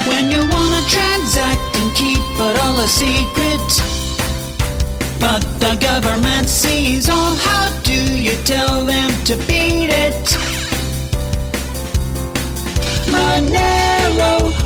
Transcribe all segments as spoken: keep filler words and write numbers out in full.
When you wanna transact and keep it all a secret, but the government sees all, how do you tell them to beat it? Monero,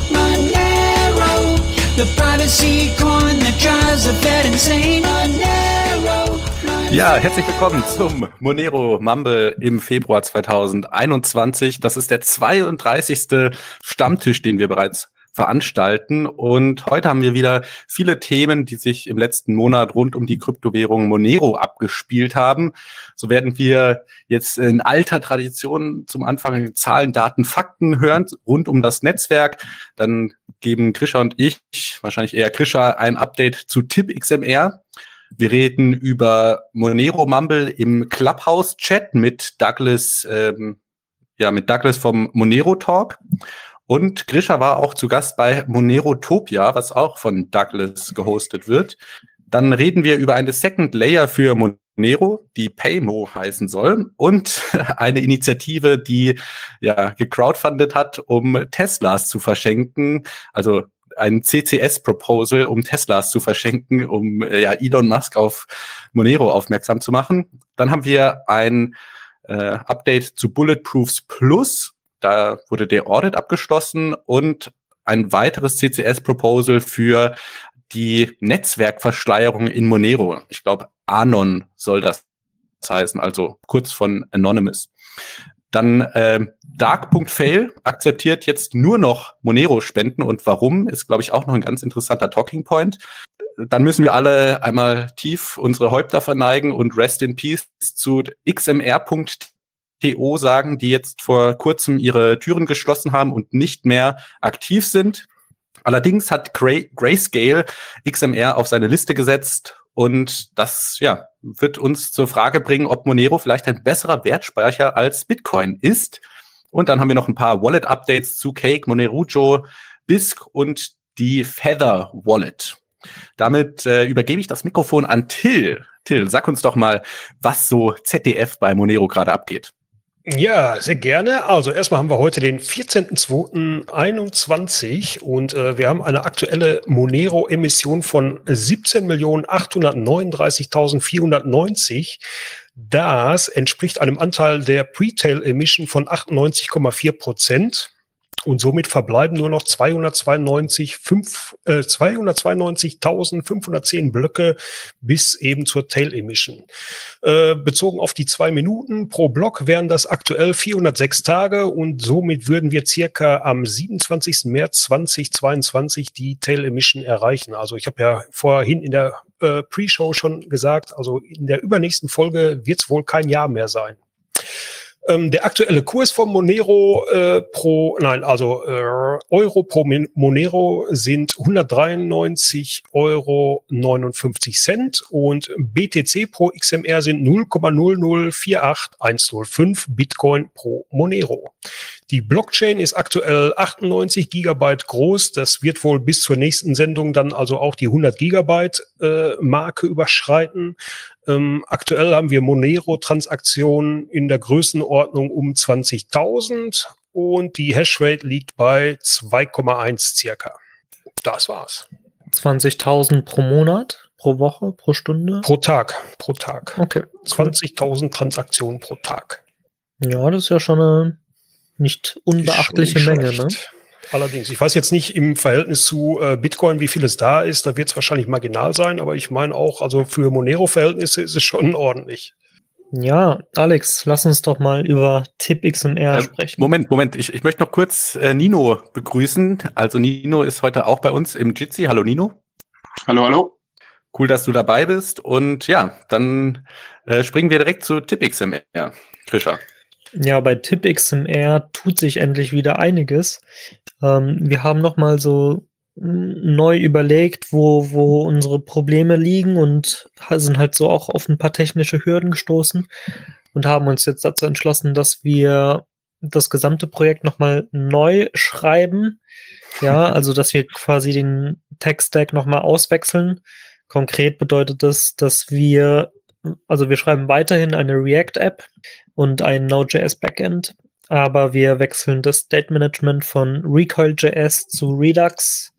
Monero, the privacy coin that drives the Fed insane. Monero, Monero. Ja, herzlich willkommen zum Monero Mumble im Februar zweitausendeinundzwanzig. Das ist der zweiunddreißigste Stammtisch, den wir bereits veranstalten. Und heute haben wir wieder viele Themen, die sich im letzten Monat rund um die Kryptowährung Monero abgespielt haben. So werden wir jetzt in alter Tradition zum Anfang Zahlen, Daten, Fakten hören rund um das Netzwerk. Dann geben Krisha und ich, wahrscheinlich eher Krisha, ein Update zu TipXMR. Wir reden über Monero Mumble im Clubhouse-Chat mit Douglas, ähm, ja, mit Douglas vom Monero Talk. Und Grisha war auch zu Gast bei Monerotopia, was auch von Douglas gehostet wird. Dann reden wir über eine Second Layer für Monero, die Paymo heißen soll, und eine Initiative, die ja gecrowdfundet hat, um Teslas zu verschenken, also ein C C S-Proposal, um Teslas zu verschenken, um ja Elon Musk auf Monero aufmerksam zu machen. Dann haben wir ein äh, Update zu Bulletproofs Plus. Da wurde der Audit abgeschlossen und ein weiteres C C S-Proposal für die Netzwerkverschleierung in Monero. Ich glaube, Anon soll das heißen, also kurz von Anonymous. Dann äh, Dark.fail akzeptiert jetzt nur noch Monero-Spenden, und warum, ist, glaube ich, auch noch ein ganz interessanter Talking Point. Dann müssen wir alle einmal tief unsere Häupter verneigen und Rest in Peace zu X M R Punkt T O sagen, die jetzt vor kurzem ihre Türen geschlossen haben und nicht mehr aktiv sind. Allerdings hat Gray, Grayscale X M R auf seine Liste gesetzt, und das ja wird uns zur Frage bringen, ob Monero vielleicht ein besserer Wertspeicher als Bitcoin ist. Und dann haben wir noch ein paar Wallet-Updates zu Cake, Monerujo, Bisq und die Feather Wallet. Damit äh, übergebe ich das Mikrofon an Till. Till, sag uns doch mal, was so Z D F bei Monero gerade abgeht. Ja, sehr gerne. Also erstmal haben wir heute den vierzehnten zweiten einundzwanzig und äh, wir haben eine aktuelle Monero-Emission von siebzehn Millionen achthundertneununddreißigtausendvierhundertneunzig. Das entspricht einem Anteil der Pre-Tail-Emission von achtundneunzig Komma vier Prozent. Und somit verbleiben nur noch zweihundertzweiundneunzigtausendfünfhundertzehn Blöcke bis eben zur Tail Emission. Äh, bezogen auf die zwei Minuten pro Block wären das aktuell vierhundertsechs Tage, und somit würden wir circa am siebenundzwanzigsten März zweitausendzweiundzwanzig die Tail Emission erreichen. Also ich habe ja vorhin in der äh, Pre-Show schon gesagt, also in der übernächsten Folge wird es wohl kein Jahr mehr sein. Ähm, der aktuelle Kurs von Monero äh, pro, nein, also äh, Euro pro Monero sind hundertdreiundneunzig Euro neunundfünfzig Cent, und B T C pro X M R sind null Komma null null vier acht eins null fünf Bitcoin pro Monero. Die Blockchain ist aktuell achtundneunzig Gigabyte groß. Das wird wohl bis zur nächsten Sendung dann also auch die hundert Gigabyte äh, Marke überschreiten. Ähm, aktuell haben wir Monero-Transaktionen in der Größenordnung um zwanzigtausend, und die Hashrate liegt bei zwei Komma eins circa. Das war's. zwanzigtausend pro Monat, pro Woche, pro Stunde? Pro Tag, pro Tag. Okay. zwanzigtausend Transaktionen pro Tag. Ja, das ist ja schon eine nicht unbeachtliche nicht Menge, schlecht. ne? Allerdings, ich weiß jetzt nicht im Verhältnis zu äh, Bitcoin, wie viel es da ist. Da wird es wahrscheinlich marginal sein, aber ich meine auch, also für Monero-Verhältnisse ist es schon ordentlich. Ja, Alex, lass uns doch mal über TipXMR Ähm, sprechen. Moment, Moment, ich, ich möchte noch kurz äh, Nino begrüßen. Also Nino ist heute auch bei uns im Jitsi. Hallo Nino. Hallo, hallo. Cool, dass du dabei bist. Und ja, dann äh, springen wir direkt zu TipXMR. Krisha. Ja, bei TipXMR tut sich endlich wieder einiges. Ähm, wir haben nochmal so neu überlegt, wo, wo unsere Probleme liegen, und sind halt so auch auf ein paar technische Hürden gestoßen und haben uns jetzt dazu entschlossen, dass wir das gesamte Projekt nochmal neu schreiben. Ja, also dass wir quasi den Tech-Stack nochmal auswechseln. Konkret bedeutet das, dass wir, also wir schreiben weiterhin eine React-App und ein Node.js Backend, aber wir wechseln das State Management von Recoil.js zu Redux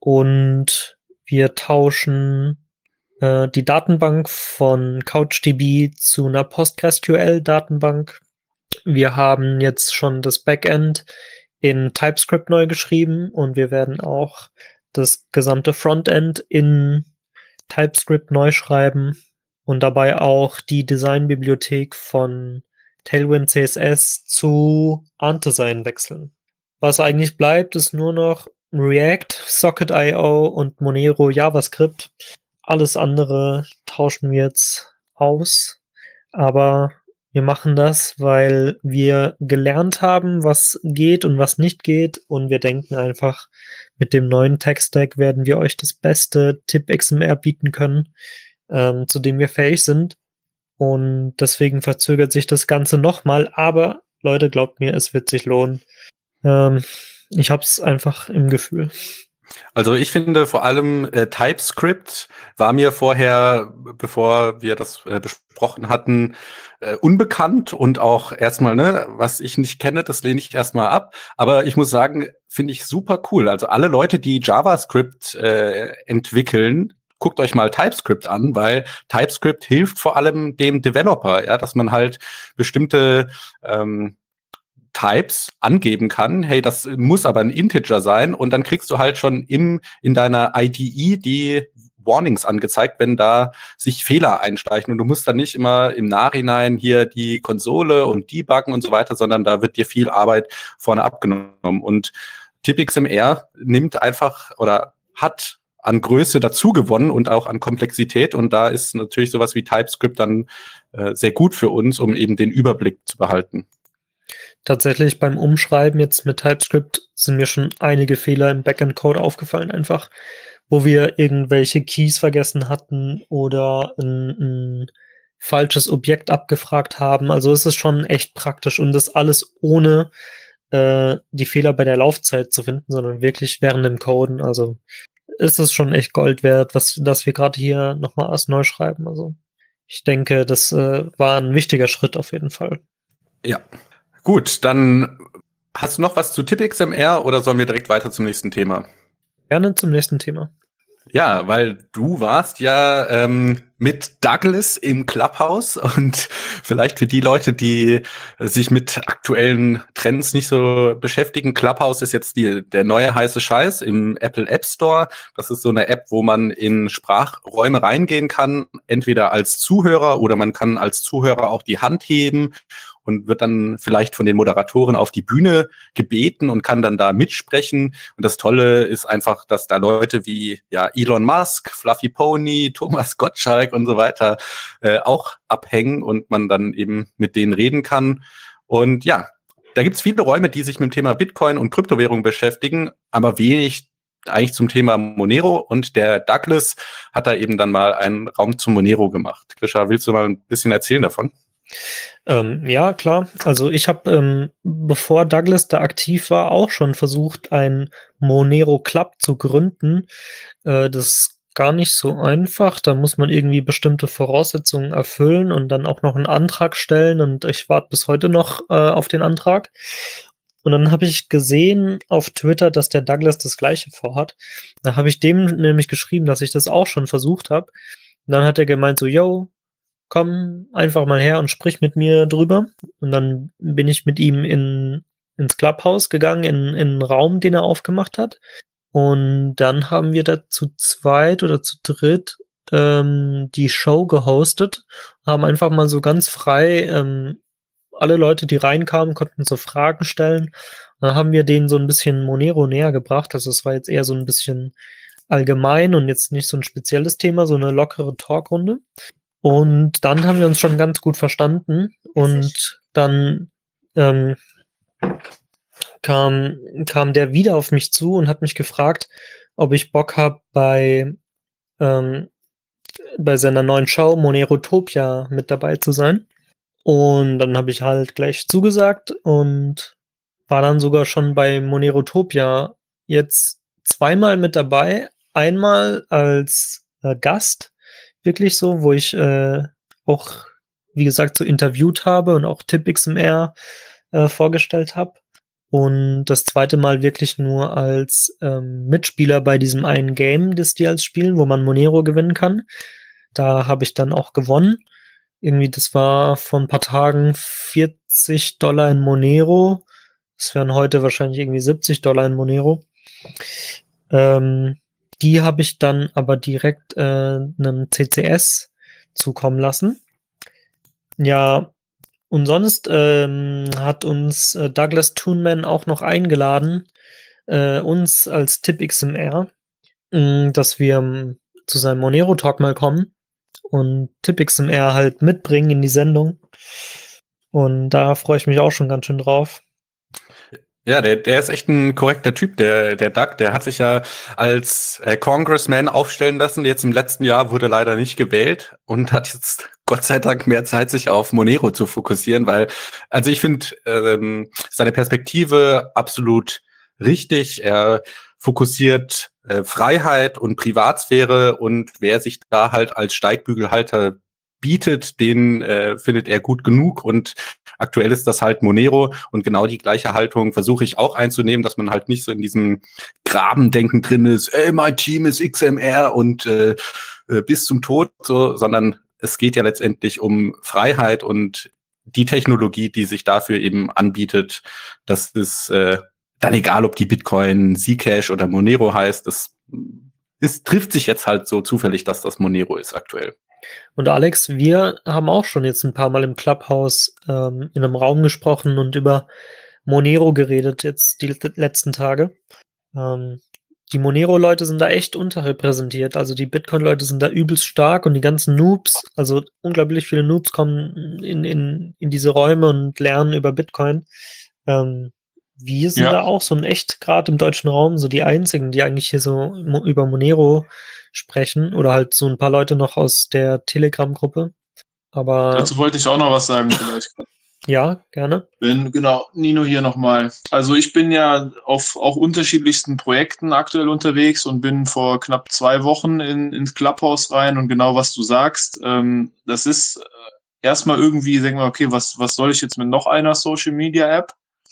und wir tauschen äh, die Datenbank von CouchDB zu einer PostgreSQL-Datenbank. Wir haben jetzt schon das Backend in TypeScript neu geschrieben und wir werden auch das gesamte Frontend in TypeScript neu schreiben und dabei auch die Designbibliothek von Tailwind C S S zu Artdesign wechseln. Was eigentlich bleibt, ist nur noch React, Socket Punkt i o und Monero JavaScript. Alles andere tauschen wir jetzt aus, aber wir machen das, weil wir gelernt haben, was geht und was nicht geht und wir denken einfach, mit dem neuen Tech-Stack werden wir euch das beste Tip-X M R bieten können, ähm, zu dem wir fähig sind. Und deswegen verzögert sich das Ganze nochmal. Aber Leute, glaubt mir, es wird sich lohnen. Ähm, ich habe es einfach im Gefühl. Also ich finde vor allem äh, TypeScript war mir vorher, bevor wir das äh, besprochen hatten, äh, unbekannt und auch erstmal, ne, was ich nicht kenne, das lehne ich erstmal ab. Aber ich muss sagen, finde ich super cool. Also alle Leute, die JavaScript äh, entwickeln, guckt euch mal TypeScript an, weil TypeScript hilft vor allem dem Developer, ja, dass man halt bestimmte ähm, Types angeben kann. Hey, das muss aber ein Integer sein und dann kriegst du halt schon im in deiner I D E die Warnings angezeigt, wenn da sich Fehler einschleichen und du musst dann nicht immer im Nachhinein hier die Konsole und debuggen und so weiter, sondern da wird dir viel Arbeit vorne abgenommen und Tip.X M R nimmt einfach oder hat an Größe dazu gewonnen und auch an Komplexität und da ist natürlich sowas wie TypeScript dann äh, sehr gut für uns, um eben den Überblick zu behalten. Tatsächlich beim Umschreiben jetzt mit TypeScript sind mir schon einige Fehler im Backend-Code aufgefallen, einfach, wo wir irgendwelche Keys vergessen hatten oder ein, ein falsches Objekt abgefragt haben. Also es ist schon echt praktisch und das alles ohne äh, die Fehler bei der Laufzeit zu finden, sondern wirklich während dem Coden. Also ist es schon echt Gold wert, was, dass wir gerade hier nochmal erst neu schreiben. Also ich denke, das äh, war ein wichtiger Schritt auf jeden Fall. Ja. Gut, dann hast du noch was zu Tip.X M R oder sollen wir direkt weiter zum nächsten Thema? Gerne zum nächsten Thema. Ja, weil du warst ja ähm, mit Douglas im Clubhouse und vielleicht für die Leute, die sich mit aktuellen Trends nicht so beschäftigen, Clubhouse ist jetzt die, der neue heiße Scheiß im Apple App Store. Das ist so eine App, wo man in Sprachräume reingehen kann, entweder als Zuhörer oder man kann als Zuhörer auch die Hand heben und wird dann vielleicht von den Moderatoren auf die Bühne gebeten und kann dann da mitsprechen. Und das Tolle ist einfach, dass da Leute wie ja Elon Musk, Fluffy Pony, Thomas Gottschalk und so weiter äh, auch abhängen und man dann eben mit denen reden kann. Und ja, da gibt's viele Räume, die sich mit dem Thema Bitcoin und Kryptowährung beschäftigen, aber wenig eigentlich zum Thema Monero. Und der Douglas hat da eben dann mal einen Raum zum Monero gemacht. Grisha, willst du mal ein bisschen erzählen davon? Ähm, ja, klar. Also ich habe, ähm, bevor Douglas da aktiv war, auch schon versucht, ein Monero Club zu gründen. Äh, das ist gar nicht so einfach. Da muss man irgendwie bestimmte Voraussetzungen erfüllen und dann auch noch einen Antrag stellen. Und ich warte bis heute noch äh, auf den Antrag. Und dann habe ich gesehen auf Twitter, dass der Douglas das Gleiche vorhat. Da habe ich dem nämlich geschrieben, dass ich das auch schon versucht habe. Und dann hat er gemeint so, yo, komm einfach mal her und sprich mit mir drüber. Und dann bin ich mit ihm in, ins Clubhouse gegangen, in, in einen Raum, den er aufgemacht hat. Und dann haben wir da zu zweit oder zu dritt ähm, die Show gehostet, haben einfach mal so ganz frei, ähm, alle Leute, die reinkamen, konnten so Fragen stellen. Dann haben wir denen so ein bisschen Monero näher gebracht. Also es war jetzt eher so ein bisschen allgemein und jetzt nicht so ein spezielles Thema, so eine lockere Talkrunde. Und dann haben wir uns schon ganz gut verstanden und dann ähm, kam, kam der wieder auf mich zu und hat mich gefragt, ob ich Bock habe, bei, ähm, bei seiner neuen Show Monerotopia mit dabei zu sein. Und dann habe ich halt gleich zugesagt und war dann sogar schon bei Monerotopia jetzt zweimal mit dabei. Einmal als äh, Gast, wirklich so, wo ich äh, auch, wie gesagt, so interviewt habe und auch Tip.X M R äh, vorgestellt habe. Und das zweite Mal wirklich nur als ähm, Mitspieler bei diesem einen Game, das die als spielen, wo man Monero gewinnen kann. Da habe ich dann auch gewonnen. Irgendwie, das war vor ein paar Tagen vierzig Dollar in Monero. Das wären heute wahrscheinlich irgendwie siebzig Dollar in Monero. Ähm, die habe ich dann aber direkt äh, einem C C S zukommen lassen. Ja, und sonst ähm, hat uns äh, Douglas Toonman auch noch eingeladen, äh, uns als TipXMR, mh, dass wir ähm, zu seinem Monero-Talk mal kommen und TipXMR halt mitbringen in die Sendung. Und da freue ich mich auch schon ganz schön drauf. Ja, der, der ist echt ein korrekter Typ, der, der Doug. Der hat sich ja als äh, Congressman aufstellen lassen. Jetzt im letzten Jahr wurde leider nicht gewählt und hat jetzt Gott sei Dank mehr Zeit, sich auf Monero zu fokussieren, weil, also ich finde ähm, seine Perspektive absolut richtig. Er fokussiert äh, Freiheit und Privatsphäre, und wer sich da halt als Steigbügelhalter bietet, den äh, findet er gut genug, und aktuell ist das halt Monero, und genau die gleiche Haltung versuche ich auch einzunehmen, dass man halt nicht so in diesem Grabendenken drin ist, ey, mein Team ist X M R und äh, äh, bis zum Tod, so, sondern es geht ja letztendlich um Freiheit, und die Technologie, die sich dafür eben anbietet, das ist äh, dann egal, ob die Bitcoin, Zcash oder Monero heißt, das ist, trifft sich jetzt halt so zufällig, dass das Monero ist aktuell. Und Alex, wir haben auch schon jetzt ein paar Mal im Clubhouse ähm, in einem Raum gesprochen und über Monero geredet, jetzt die letzten Tage. Ähm, die Monero-Leute sind da echt unterrepräsentiert. Also die Bitcoin-Leute sind da übelst stark, und die ganzen Noobs, also unglaublich viele Noobs kommen in, in, in diese Räume und lernen über Bitcoin. Ähm, wir sind Ja. da auch so ein echt, gerade im deutschen Raum, so die einzigen, die eigentlich hier so mo- über Monero sprechen, oder halt so ein paar Leute noch aus der Telegram-Gruppe. Aber Dazu wollte ich auch noch was sagen, vielleicht. ja, gerne. Wenn, genau, Nino hier nochmal. Also ich bin ja auf auch unterschiedlichsten Projekten aktuell unterwegs und bin vor knapp zwei Wochen in, ins Clubhouse rein, und genau was du sagst, ähm, das ist äh, erstmal irgendwie, sagen wir, okay, was, was soll ich jetzt mit noch einer Social Media App?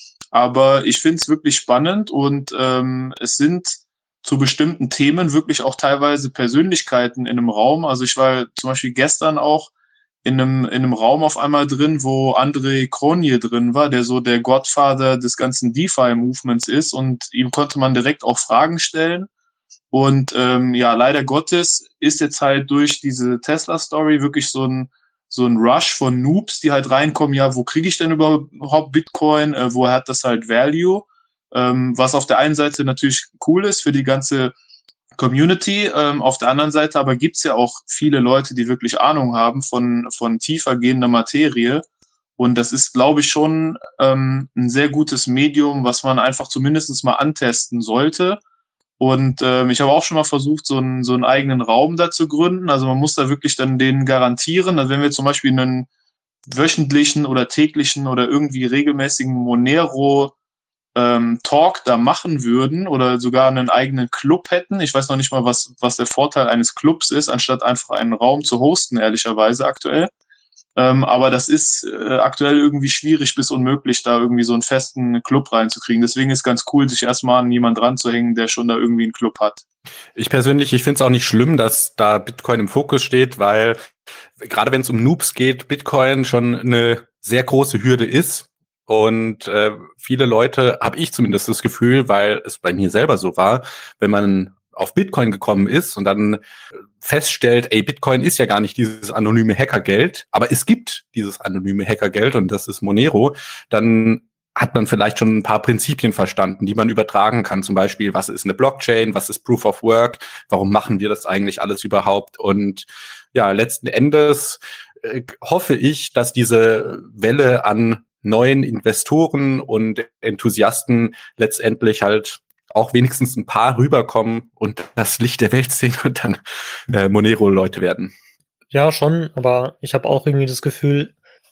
Aber ich finde es wirklich spannend, und ähm, es sind zu bestimmten Themen wirklich auch teilweise Persönlichkeiten in einem Raum. Also ich war zum Beispiel gestern auch in einem, in einem Raum auf einmal drin, wo André Cronje drin war, der so der Godfather des ganzen DeFi-Movements ist, und ihm konnte man direkt auch Fragen stellen. Und ähm, ja, leider Gottes ist jetzt halt durch diese Tesla-Story wirklich so ein so ein Rush von Noobs, die halt reinkommen, ja, wo kriege ich denn überhaupt Bitcoin, äh, woher hat das halt Value, ähm, was auf der einen Seite natürlich cool ist für die ganze Community, ähm, auf der anderen Seite aber gibt's ja auch viele Leute, die wirklich Ahnung haben von, von tiefer gehender Materie, und das ist, glaube ich, schon ähm, ein sehr gutes Medium, was man einfach zumindest mal antesten sollte. Und ähm, ich habe auch schon mal versucht, so einen, so einen eigenen Raum da zu gründen. Also man muss da wirklich dann denen garantieren, also wenn wir zum Beispiel einen wöchentlichen oder täglichen oder irgendwie regelmäßigen Monero ähm, Talk da machen würden oder sogar einen eigenen Club hätten. Ich weiß noch nicht mal, was, was der Vorteil eines Clubs ist, anstatt einfach einen Raum zu hosten, ehrlicherweise aktuell. Ähm, aber das ist äh, aktuell irgendwie schwierig bis unmöglich, da irgendwie so einen festen Club reinzukriegen. Deswegen ist ganz cool, sich erstmal an jemanden ranzuhängen, der schon da irgendwie einen Club hat. Ich persönlich, ich finde es auch nicht schlimm, dass da Bitcoin im Fokus steht, weil gerade wenn es um Noobs geht, Bitcoin schon eine sehr große Hürde ist. Und äh, viele Leute, habe ich zumindest das Gefühl, weil es bei mir selber so war, wenn man auf Bitcoin gekommen ist und dann feststellt, ey, Bitcoin ist ja gar nicht dieses anonyme Hackergeld, aber es gibt dieses anonyme Hackergeld, und das ist Monero, dann hat man vielleicht schon ein paar Prinzipien verstanden, die man übertragen kann. Zum Beispiel, was ist eine Blockchain, was ist Proof of Work, warum machen wir das eigentlich alles überhaupt? Und ja, letzten Endes äh, hoffe ich, dass diese Welle an neuen Investoren und Enthusiasten letztendlich halt auch wenigstens ein paar rüberkommen und das Licht der Welt sehen und dann äh, Monero-Leute werden. Ja, schon, aber ich habe auch irgendwie das Gefühl,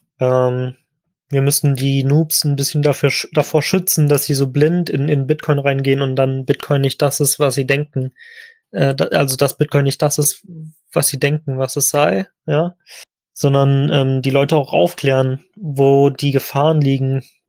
ähm, wir müssen die Noobs ein bisschen dafür, sch- davor schützen, dass sie so blind in, in Bitcoin reingehen und dann Bitcoin nicht das ist, was sie denken. Äh, da, also, dass Bitcoin nicht das ist, was sie denken, was es sei, ja. Sondern ähm, die Leute auch aufklären, wo die Gefahren liegen,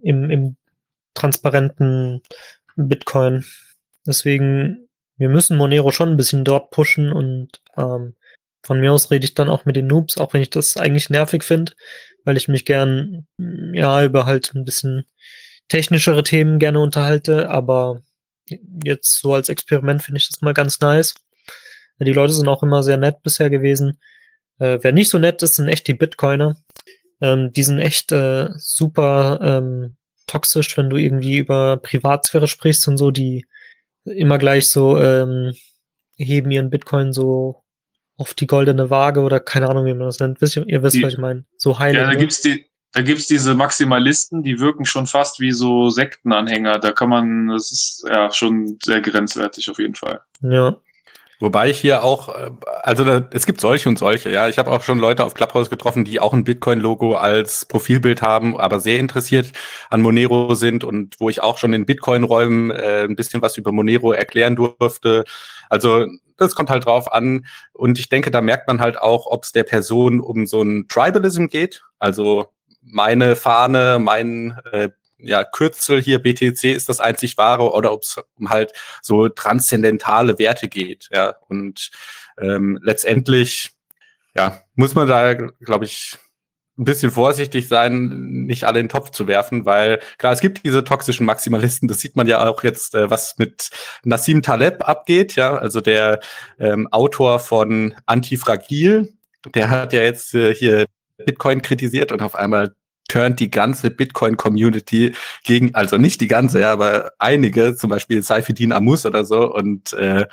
im, im transparenten Bitcoin. Deswegen, wir müssen Monero schon ein bisschen dort pushen und ähm, von mir aus rede ich dann auch mit den Noobs, auch wenn ich das eigentlich nervig finde, weil ich mich gern ja über halt ein bisschen technischere Themen gerne unterhalte, aber jetzt so als Experiment finde ich das mal ganz nice. Die Leute sind auch immer sehr nett bisher gewesen. Äh, wer nicht so nett ist, sind echt die Bitcoiner. Ähm, die sind echt äh, super ähm, toxisch, wenn du irgendwie über Privatsphäre sprichst und so, die immer gleich so ähm, heben ihren Bitcoin so auf die goldene Waage oder keine Ahnung, wie man das nennt. Wisst ihr, ihr wisst, Die- was ich meine. So heilig. Ja, da ne? gibt's die, da gibt's diese Maximalisten, die wirken schon fast wie so Sektenanhänger. Da kann man, das ist ja schon sehr grenzwertig auf jeden Fall. Ja. Wobei ich hier auch, äh, also da, es gibt solche und solche, ja. Ich habe auch schon Leute auf Clubhouse getroffen, die auch ein Bitcoin-Logo als Profilbild haben, aber sehr interessiert an Monero sind und wo ich auch schon in Bitcoin-Räumen äh, ein bisschen was über Monero erklären durfte. Also das kommt halt drauf an. Und ich denke, da merkt man halt auch, ob es der Person um so ein Tribalism geht. Also meine Fahne, mein äh, ja, Kürzel hier, B T C ist das einzig wahre, oder ob es um halt so transzendentale Werte geht. Ja, und ähm, letztendlich ja, muss man da, glaube ich, ein bisschen vorsichtig sein, nicht alle in den Topf zu werfen, weil klar, es gibt diese toxischen Maximalisten, das sieht man ja auch jetzt, äh, was mit Nassim Taleb abgeht, ja, also der ähm, Autor von Antifragil, der hat ja jetzt äh, hier Bitcoin kritisiert und auf einmal turnt die ganze Bitcoin-Community gegen, also nicht die ganze, ja, aber einige, zum Beispiel Saifedean Ammous oder so und, äh,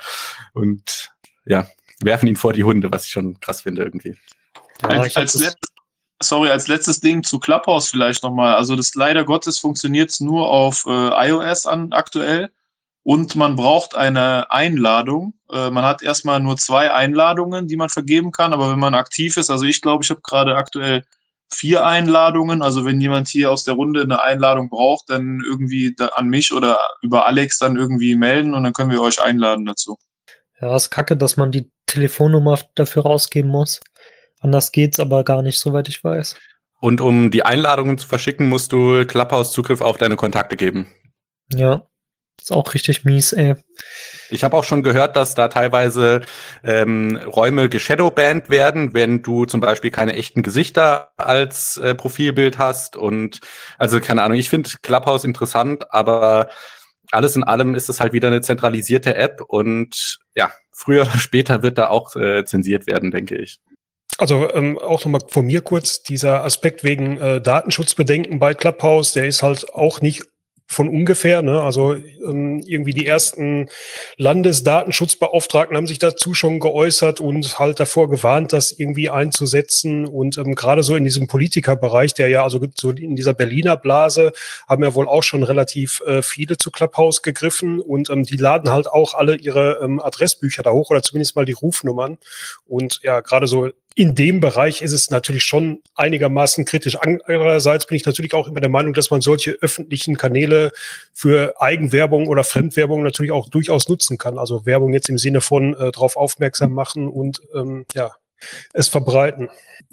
und ja, werfen ihn vor die Hunde, was ich schon krass finde irgendwie. Ja, als, ich hab als, das- let sorry, als letztes Ding zu Clubhouse vielleicht nochmal. Also das leider Gottes funktioniert es nur auf äh, iOS an, aktuell und man braucht eine Einladung. Äh, man hat erstmal nur zwei Einladungen, die man vergeben kann, aber wenn man aktiv ist, also ich glaube, ich habe gerade aktuell vier Einladungen. Also wenn jemand hier aus der Runde eine Einladung braucht, dann irgendwie da an mich oder über Alex dann irgendwie melden und dann können wir euch einladen dazu. Ja, ist kacke, dass man die Telefonnummer dafür rausgeben muss. Anders geht's aber gar nicht, soweit ich weiß. Und um die Einladungen zu verschicken, musst du Clubhouse Zugriff auf deine Kontakte geben. Ja, ist auch richtig mies, ey. Ich habe auch schon gehört, dass da teilweise ähm, Räume geshadowbanned werden, wenn du zum Beispiel keine echten Gesichter als äh, Profilbild hast. Und also keine Ahnung, ich finde Clubhouse interessant, aber alles in allem ist es halt wieder eine zentralisierte App und ja, früher oder später wird da auch äh, zensiert werden, denke ich. Also ähm, auch nochmal von mir kurz, dieser Aspekt wegen äh, Datenschutzbedenken bei Clubhouse, der ist halt auch nicht von ungefähr, ne? Also ähm, irgendwie die ersten Landesdatenschutzbeauftragten haben sich dazu schon geäußert und halt davor gewarnt, das irgendwie einzusetzen. Und ähm, gerade so in diesem Politikerbereich, der ja also so in dieser Berliner Blase, haben ja wohl auch schon relativ äh, viele zu Clubhouse gegriffen und ähm, die laden halt auch alle ihre ähm, Adressbücher da hoch oder zumindest mal die Rufnummern. Und ja, gerade so in dem Bereich ist es natürlich schon einigermaßen kritisch. Andererseits bin ich natürlich auch immer der Meinung, dass man solche öffentlichen Kanäle für Eigenwerbung oder Fremdwerbung natürlich auch durchaus nutzen kann. Also Werbung jetzt im Sinne von äh, darauf aufmerksam machen und ähm, ja, es verbreiten.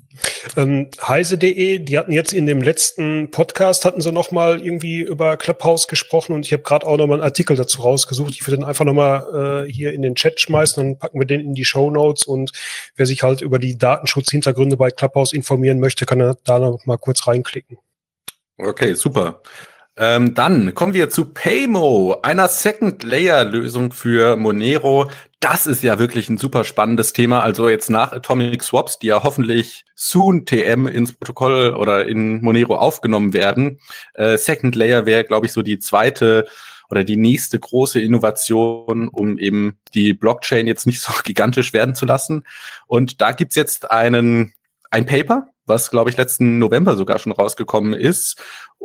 Ähm, heise punkt de, die hatten jetzt in dem letzten Podcast, hatten sie nochmal irgendwie über Clubhouse gesprochen und ich habe gerade auch nochmal einen Artikel dazu rausgesucht. Ich würde den einfach nochmal äh, hier in den Chat schmeißen, dann packen wir den in die Shownotes und wer sich halt über die Datenschutzhintergründe bei Clubhouse informieren möchte, kann da noch mal kurz reinklicken. Okay, super. Ähm, dann kommen wir zu Paymo, einer Second-Layer-Lösung für Monero. Das ist ja wirklich ein super spannendes Thema. Also jetzt nach Atomic Swaps, die ja hoffentlich soon T M ins Protokoll oder in Monero aufgenommen werden. Äh, Second Layer wäre, glaube ich, so die zweite oder die nächste große Innovation, um eben die Blockchain jetzt nicht so gigantisch werden zu lassen. Und da gibt's jetzt einen ein Paper, was, glaube ich, letzten November sogar schon rausgekommen ist.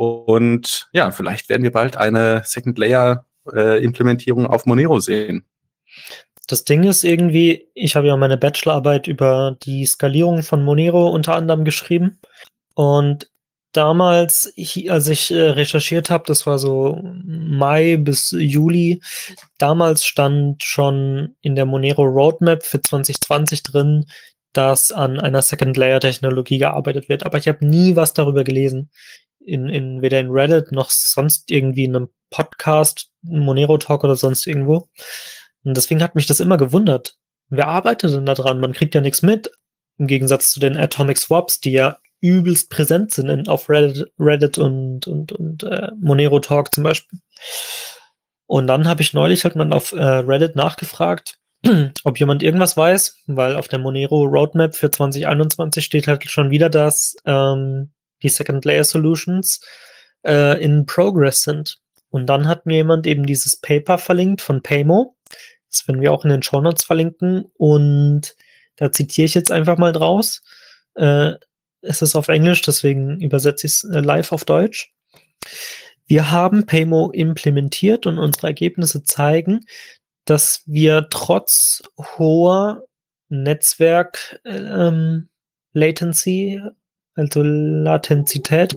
Und ja, vielleicht werden wir bald eine Second-Layer-Implementierung auf Monero sehen. Das Ding ist irgendwie, ich habe ja meine Bachelorarbeit über die Skalierung von Monero unter anderem geschrieben. Und damals, ich, als ich äh, recherchiert habe, das war so Mai bis Juli, damals stand schon in der Monero Roadmap für zwanzig zwanzig drin, dass an einer Second-Layer-Technologie gearbeitet wird. Aber ich habe nie was darüber gelesen. in, in weder in Reddit noch sonst irgendwie in einem Podcast, Monero Talk oder sonst irgendwo. Und deswegen hat mich das immer gewundert. Wer arbeitet denn da dran? Man kriegt ja nichts mit, im Gegensatz zu den Atomic Swaps, die ja übelst präsent sind in, auf Reddit, Reddit und, und, und äh, Monero Talk zum Beispiel. Und dann habe ich neulich halt mal auf äh, Reddit nachgefragt, ob jemand irgendwas weiß, weil auf der Monero Roadmap für zwanzig einundzwanzig steht halt schon wieder, dass ähm, die Second Layer Solutions äh, in Progress sind. Und dann hat mir jemand eben dieses Paper verlinkt von Paymo. Das werden wir auch in den Shownotes verlinken. Und da zitiere ich jetzt einfach mal draus. Äh, es ist auf Englisch, deswegen übersetze ich es äh, live auf Deutsch. Wir haben Paymo implementiert und unsere Ergebnisse zeigen, dass wir trotz hoher Netzwerk ähm, Latency, also Latenzität,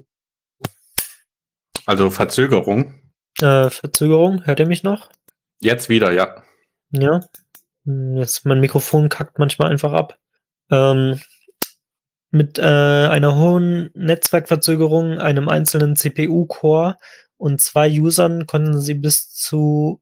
Also Verzögerung. äh, Verzögerung, hört ihr mich noch? Jetzt wieder, ja. Ja. Hm, Jetzt, mein Mikrofon kackt manchmal einfach ab. Ähm, mit äh, einer hohen Netzwerkverzögerung, einem einzelnen C P U-Core und zwei Usern konnten sie bis zu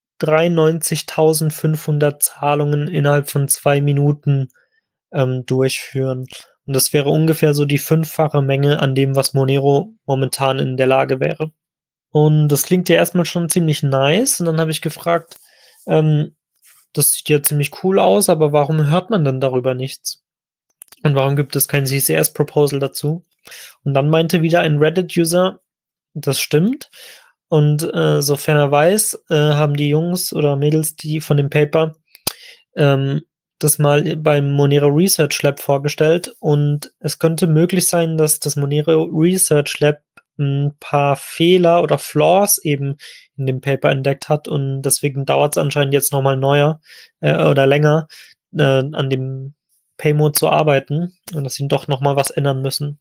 dreiundneunzigtausendfünfhundert Zahlungen innerhalb von zwei Minuten ähm, durchführen. Und das wäre ungefähr so die fünffache Menge an dem, was Monero momentan in der Lage wäre. Und das klingt ja erstmal schon ziemlich nice. Und dann habe ich gefragt, ähm, das sieht ja ziemlich cool aus, aber warum hört man denn darüber nichts? Und warum gibt es kein C C S-Proposal dazu? Und dann meinte wieder ein Reddit-User, das stimmt. Und äh, sofern er weiß, äh, haben die Jungs oder Mädels, die von dem Paper, ähm, das mal beim Monero Research Lab vorgestellt. Und es könnte möglich sein, dass das Monero Research Lab ein paar Fehler oder Flaws eben in dem Paper entdeckt hat. Und deswegen dauert es anscheinend jetzt nochmal neuer äh, oder länger äh, an dem Paymo zu arbeiten und dass sie doch nochmal was ändern müssen.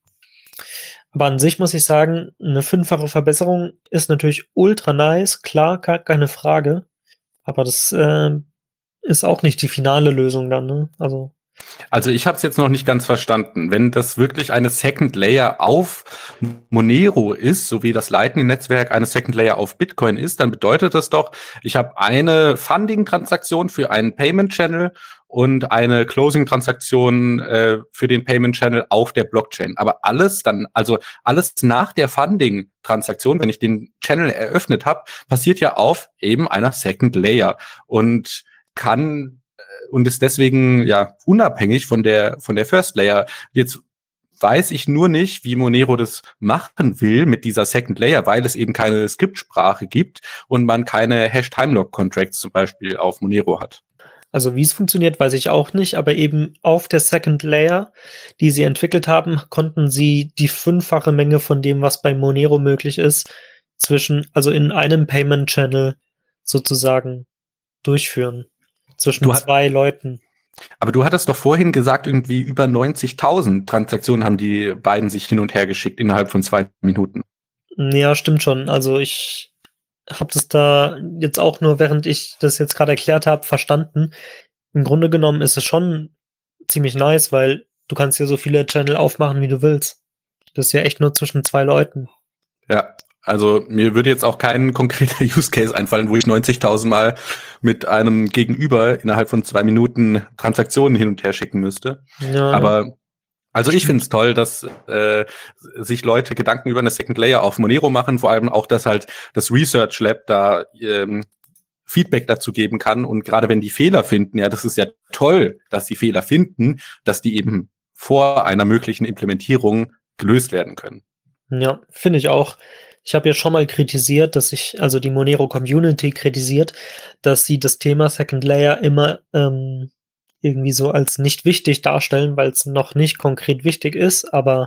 Aber an sich muss ich sagen, eine fünffache Verbesserung ist natürlich ultra nice, klar, gar keine Frage. Aber das äh, ist auch nicht die finale Lösung dann, ne? Also. Also ich habe es jetzt noch nicht ganz verstanden. Wenn das wirklich eine Second Layer auf Monero ist, so wie das Lightning-Netzwerk eine Second Layer auf Bitcoin ist, dann bedeutet das doch, ich habe eine Funding-Transaktion für einen Payment-Channel und eine Closing-Transaktion äh, für den Payment-Channel auf der Blockchain. Aber alles dann, also alles nach der Funding-Transaktion, wenn ich den Channel eröffnet habe, passiert ja auf eben einer Second Layer und kann und ist deswegen ja unabhängig von der von der First Layer. Jetzt weiß ich nur nicht, wie Monero das machen will mit dieser Second Layer, weil es eben keine Skriptsprache gibt und man keine Hash-Time-Lock-Contracts zum Beispiel auf Monero hat. Also wie es funktioniert, weiß ich auch nicht, aber eben auf der Second Layer, die sie entwickelt haben, konnten sie die fünffache Menge von dem, was bei Monero möglich ist, zwischen, also in einem Payment Channel sozusagen durchführen. Zwischen Du hat- zwei Leuten. Aber du hattest doch vorhin gesagt, irgendwie über neunzigtausend Transaktionen haben die beiden sich hin und her geschickt innerhalb von zwei Minuten. Ja, stimmt schon. Also ich habe das da jetzt auch nur, während ich das jetzt gerade erklärt habe, verstanden. Im Grunde genommen ist es schon ziemlich nice, weil du kannst ja so viele Channel aufmachen, wie du willst. Das ist ja echt nur zwischen zwei Leuten. Ja, also mir würde jetzt auch kein konkreter Use Case einfallen, wo ich neunzigtausend Mal mit einem Gegenüber innerhalb von zwei Minuten Transaktionen hin und her schicken müsste. Ja, Aber also ich finde es toll, dass äh, sich Leute Gedanken über eine Second Layer auf Monero machen, vor allem auch, dass halt das Research Lab da ähm, Feedback dazu geben kann. Und gerade wenn die Fehler finden, ja, das ist ja toll, dass die Fehler finden, dass die eben vor einer möglichen Implementierung gelöst werden können. ja, finde ich auch. Ich habe ja schon mal kritisiert, dass ich, also die Monero Community kritisiert, dass sie das Thema Second Layer immer ähm, irgendwie so als nicht wichtig darstellen, weil es noch nicht konkret wichtig ist, aber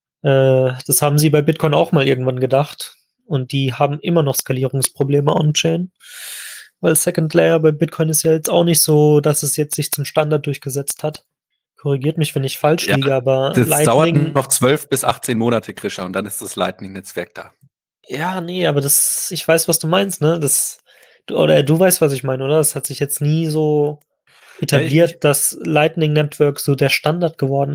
äh, das haben sie bei Bitcoin auch mal irgendwann gedacht und die haben immer noch Skalierungsprobleme on-chain, weil Second Layer bei Bitcoin ist ja jetzt auch nicht so, dass es jetzt sich zum Standard durchgesetzt hat. Korrigiert mich, wenn ich falsch Ja, liege, aber Das dauert Lightning, noch zwölf bis achtzehn Monate, Krischer, und dann ist das Lightning-Netzwerk da. ja, nee, aber das, ich weiß, was du meinst, ne? Das, du- oder du weißt, was ich meine, oder? Das hat sich jetzt nie so etabliert, ich- dass Lightning Network so der Standard geworden ist.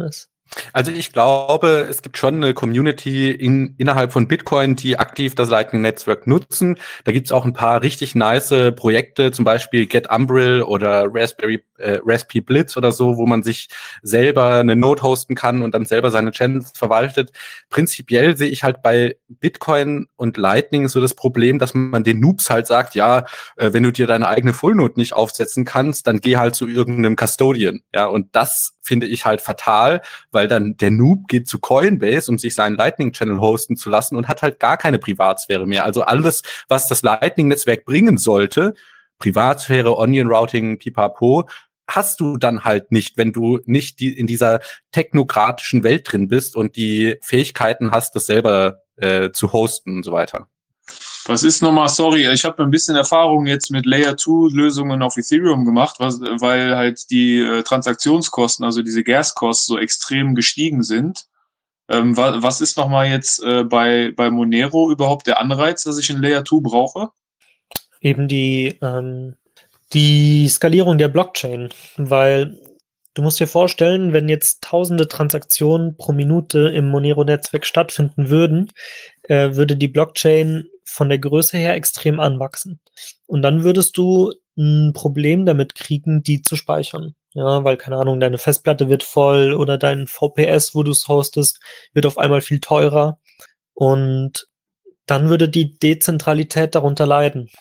Also ich glaube, es gibt schon eine Community in, innerhalb von Bitcoin, die aktiv das Lightning-Netzwerk nutzen. Da gibt's auch ein paar richtig nice Projekte, zum Beispiel Get Umbrel oder Raspberry, äh, Raspi Blitz oder so, wo man sich selber eine Node hosten kann und dann selber seine Channels verwaltet. Prinzipiell sehe ich halt bei Bitcoin und Lightning so das Problem, dass man den Noobs halt sagt, ja, äh, wenn du dir deine eigene Full-Node nicht aufsetzen kannst, dann geh halt zu irgendeinem Custodian. Ja, und das finde ich halt fatal, weil dann der Noob geht zu Coinbase, um sich seinen Lightning-Channel hosten zu lassen und hat halt gar keine Privatsphäre mehr. Also alles, was das Lightning-Netzwerk bringen sollte, Privatsphäre, Onion-Routing, pipapo, hast du dann halt nicht, wenn du nicht die, in dieser technokratischen Welt drin bist und die Fähigkeiten hast, das selber äh, zu hosten und so weiter. Was ist nochmal, sorry, ich habe ein bisschen Erfahrung jetzt mit Layer zwei Lösungen auf Ethereum gemacht, was, weil halt die äh, Transaktionskosten, also diese Gas-Kosten so extrem gestiegen sind. Ähm, wa was ist nochmal jetzt äh, bei, bei Monero überhaupt der Anreiz, dass ich ein Layer zwei brauche? Eben die, ähm, die Skalierung der Blockchain, weil du musst dir vorstellen, wenn jetzt tausende Transaktionen pro Minute im Monero-Netzwerk stattfinden würden, äh, würde die Blockchain von der Größe her extrem anwachsen. Und dann würdest du ein Problem damit kriegen, die zu speichern. Ja, weil, keine Ahnung, deine Festplatte wird voll oder dein V P S, wo du es hostest, wird auf einmal viel teurer. Und dann würde die Dezentralität darunter leiden.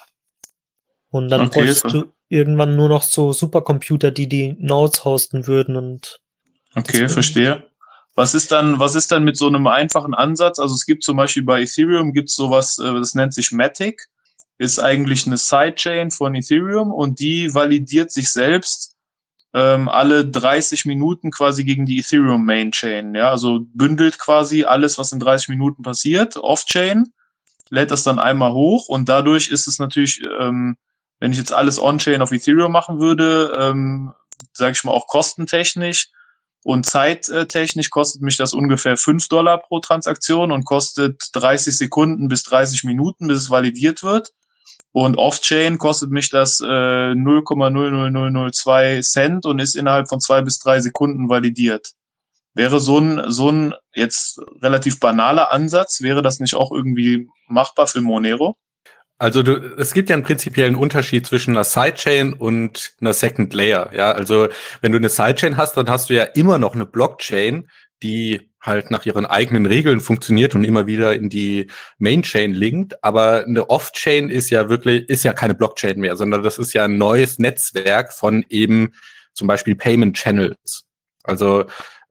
Und dann Okay, bräuchtest ver- du irgendwann nur noch so Supercomputer, die die Nodes hosten würden. Und Okay, Deswegen- verstehe. Was ist dann, was ist dann mit so einem einfachen Ansatz? Also es gibt zum Beispiel bei Ethereum gibt es sowas, äh, das nennt sich Matic, ist eigentlich eine Sidechain von Ethereum und die validiert sich selbst ähm, alle dreißig Minuten quasi gegen die Ethereum Mainchain. Ja, also bündelt quasi alles, was in dreißig Minuten passiert, off-chain, lädt das dann einmal hoch und dadurch ist es natürlich, ähm, wenn ich jetzt alles on-chain auf Ethereum machen würde, ähm, sage ich mal auch kostentechnisch und zeittechnisch kostet mich das ungefähr fünf Dollar pro Transaktion und kostet dreißig Sekunden bis dreißig Minuten, bis es validiert wird. Und Off-Chain kostet mich das äh, null Komma null null null null zwei Cent und ist innerhalb von zwei bis drei Sekunden validiert. Wäre so ein, so ein jetzt relativ banaler Ansatz, wäre das nicht auch irgendwie machbar für Monero? Also du, es gibt ja einen prinzipiellen Unterschied zwischen einer Sidechain und einer Second Layer. Ja, also wenn du eine Sidechain hast, dann hast du ja immer noch eine Blockchain, die halt nach ihren eigenen Regeln funktioniert und immer wieder in die Mainchain linkt. Aber eine Off-Chain ist ja wirklich, ist ja keine Blockchain mehr, sondern das ist ja ein neues Netzwerk von eben zum Beispiel Payment Channels. Also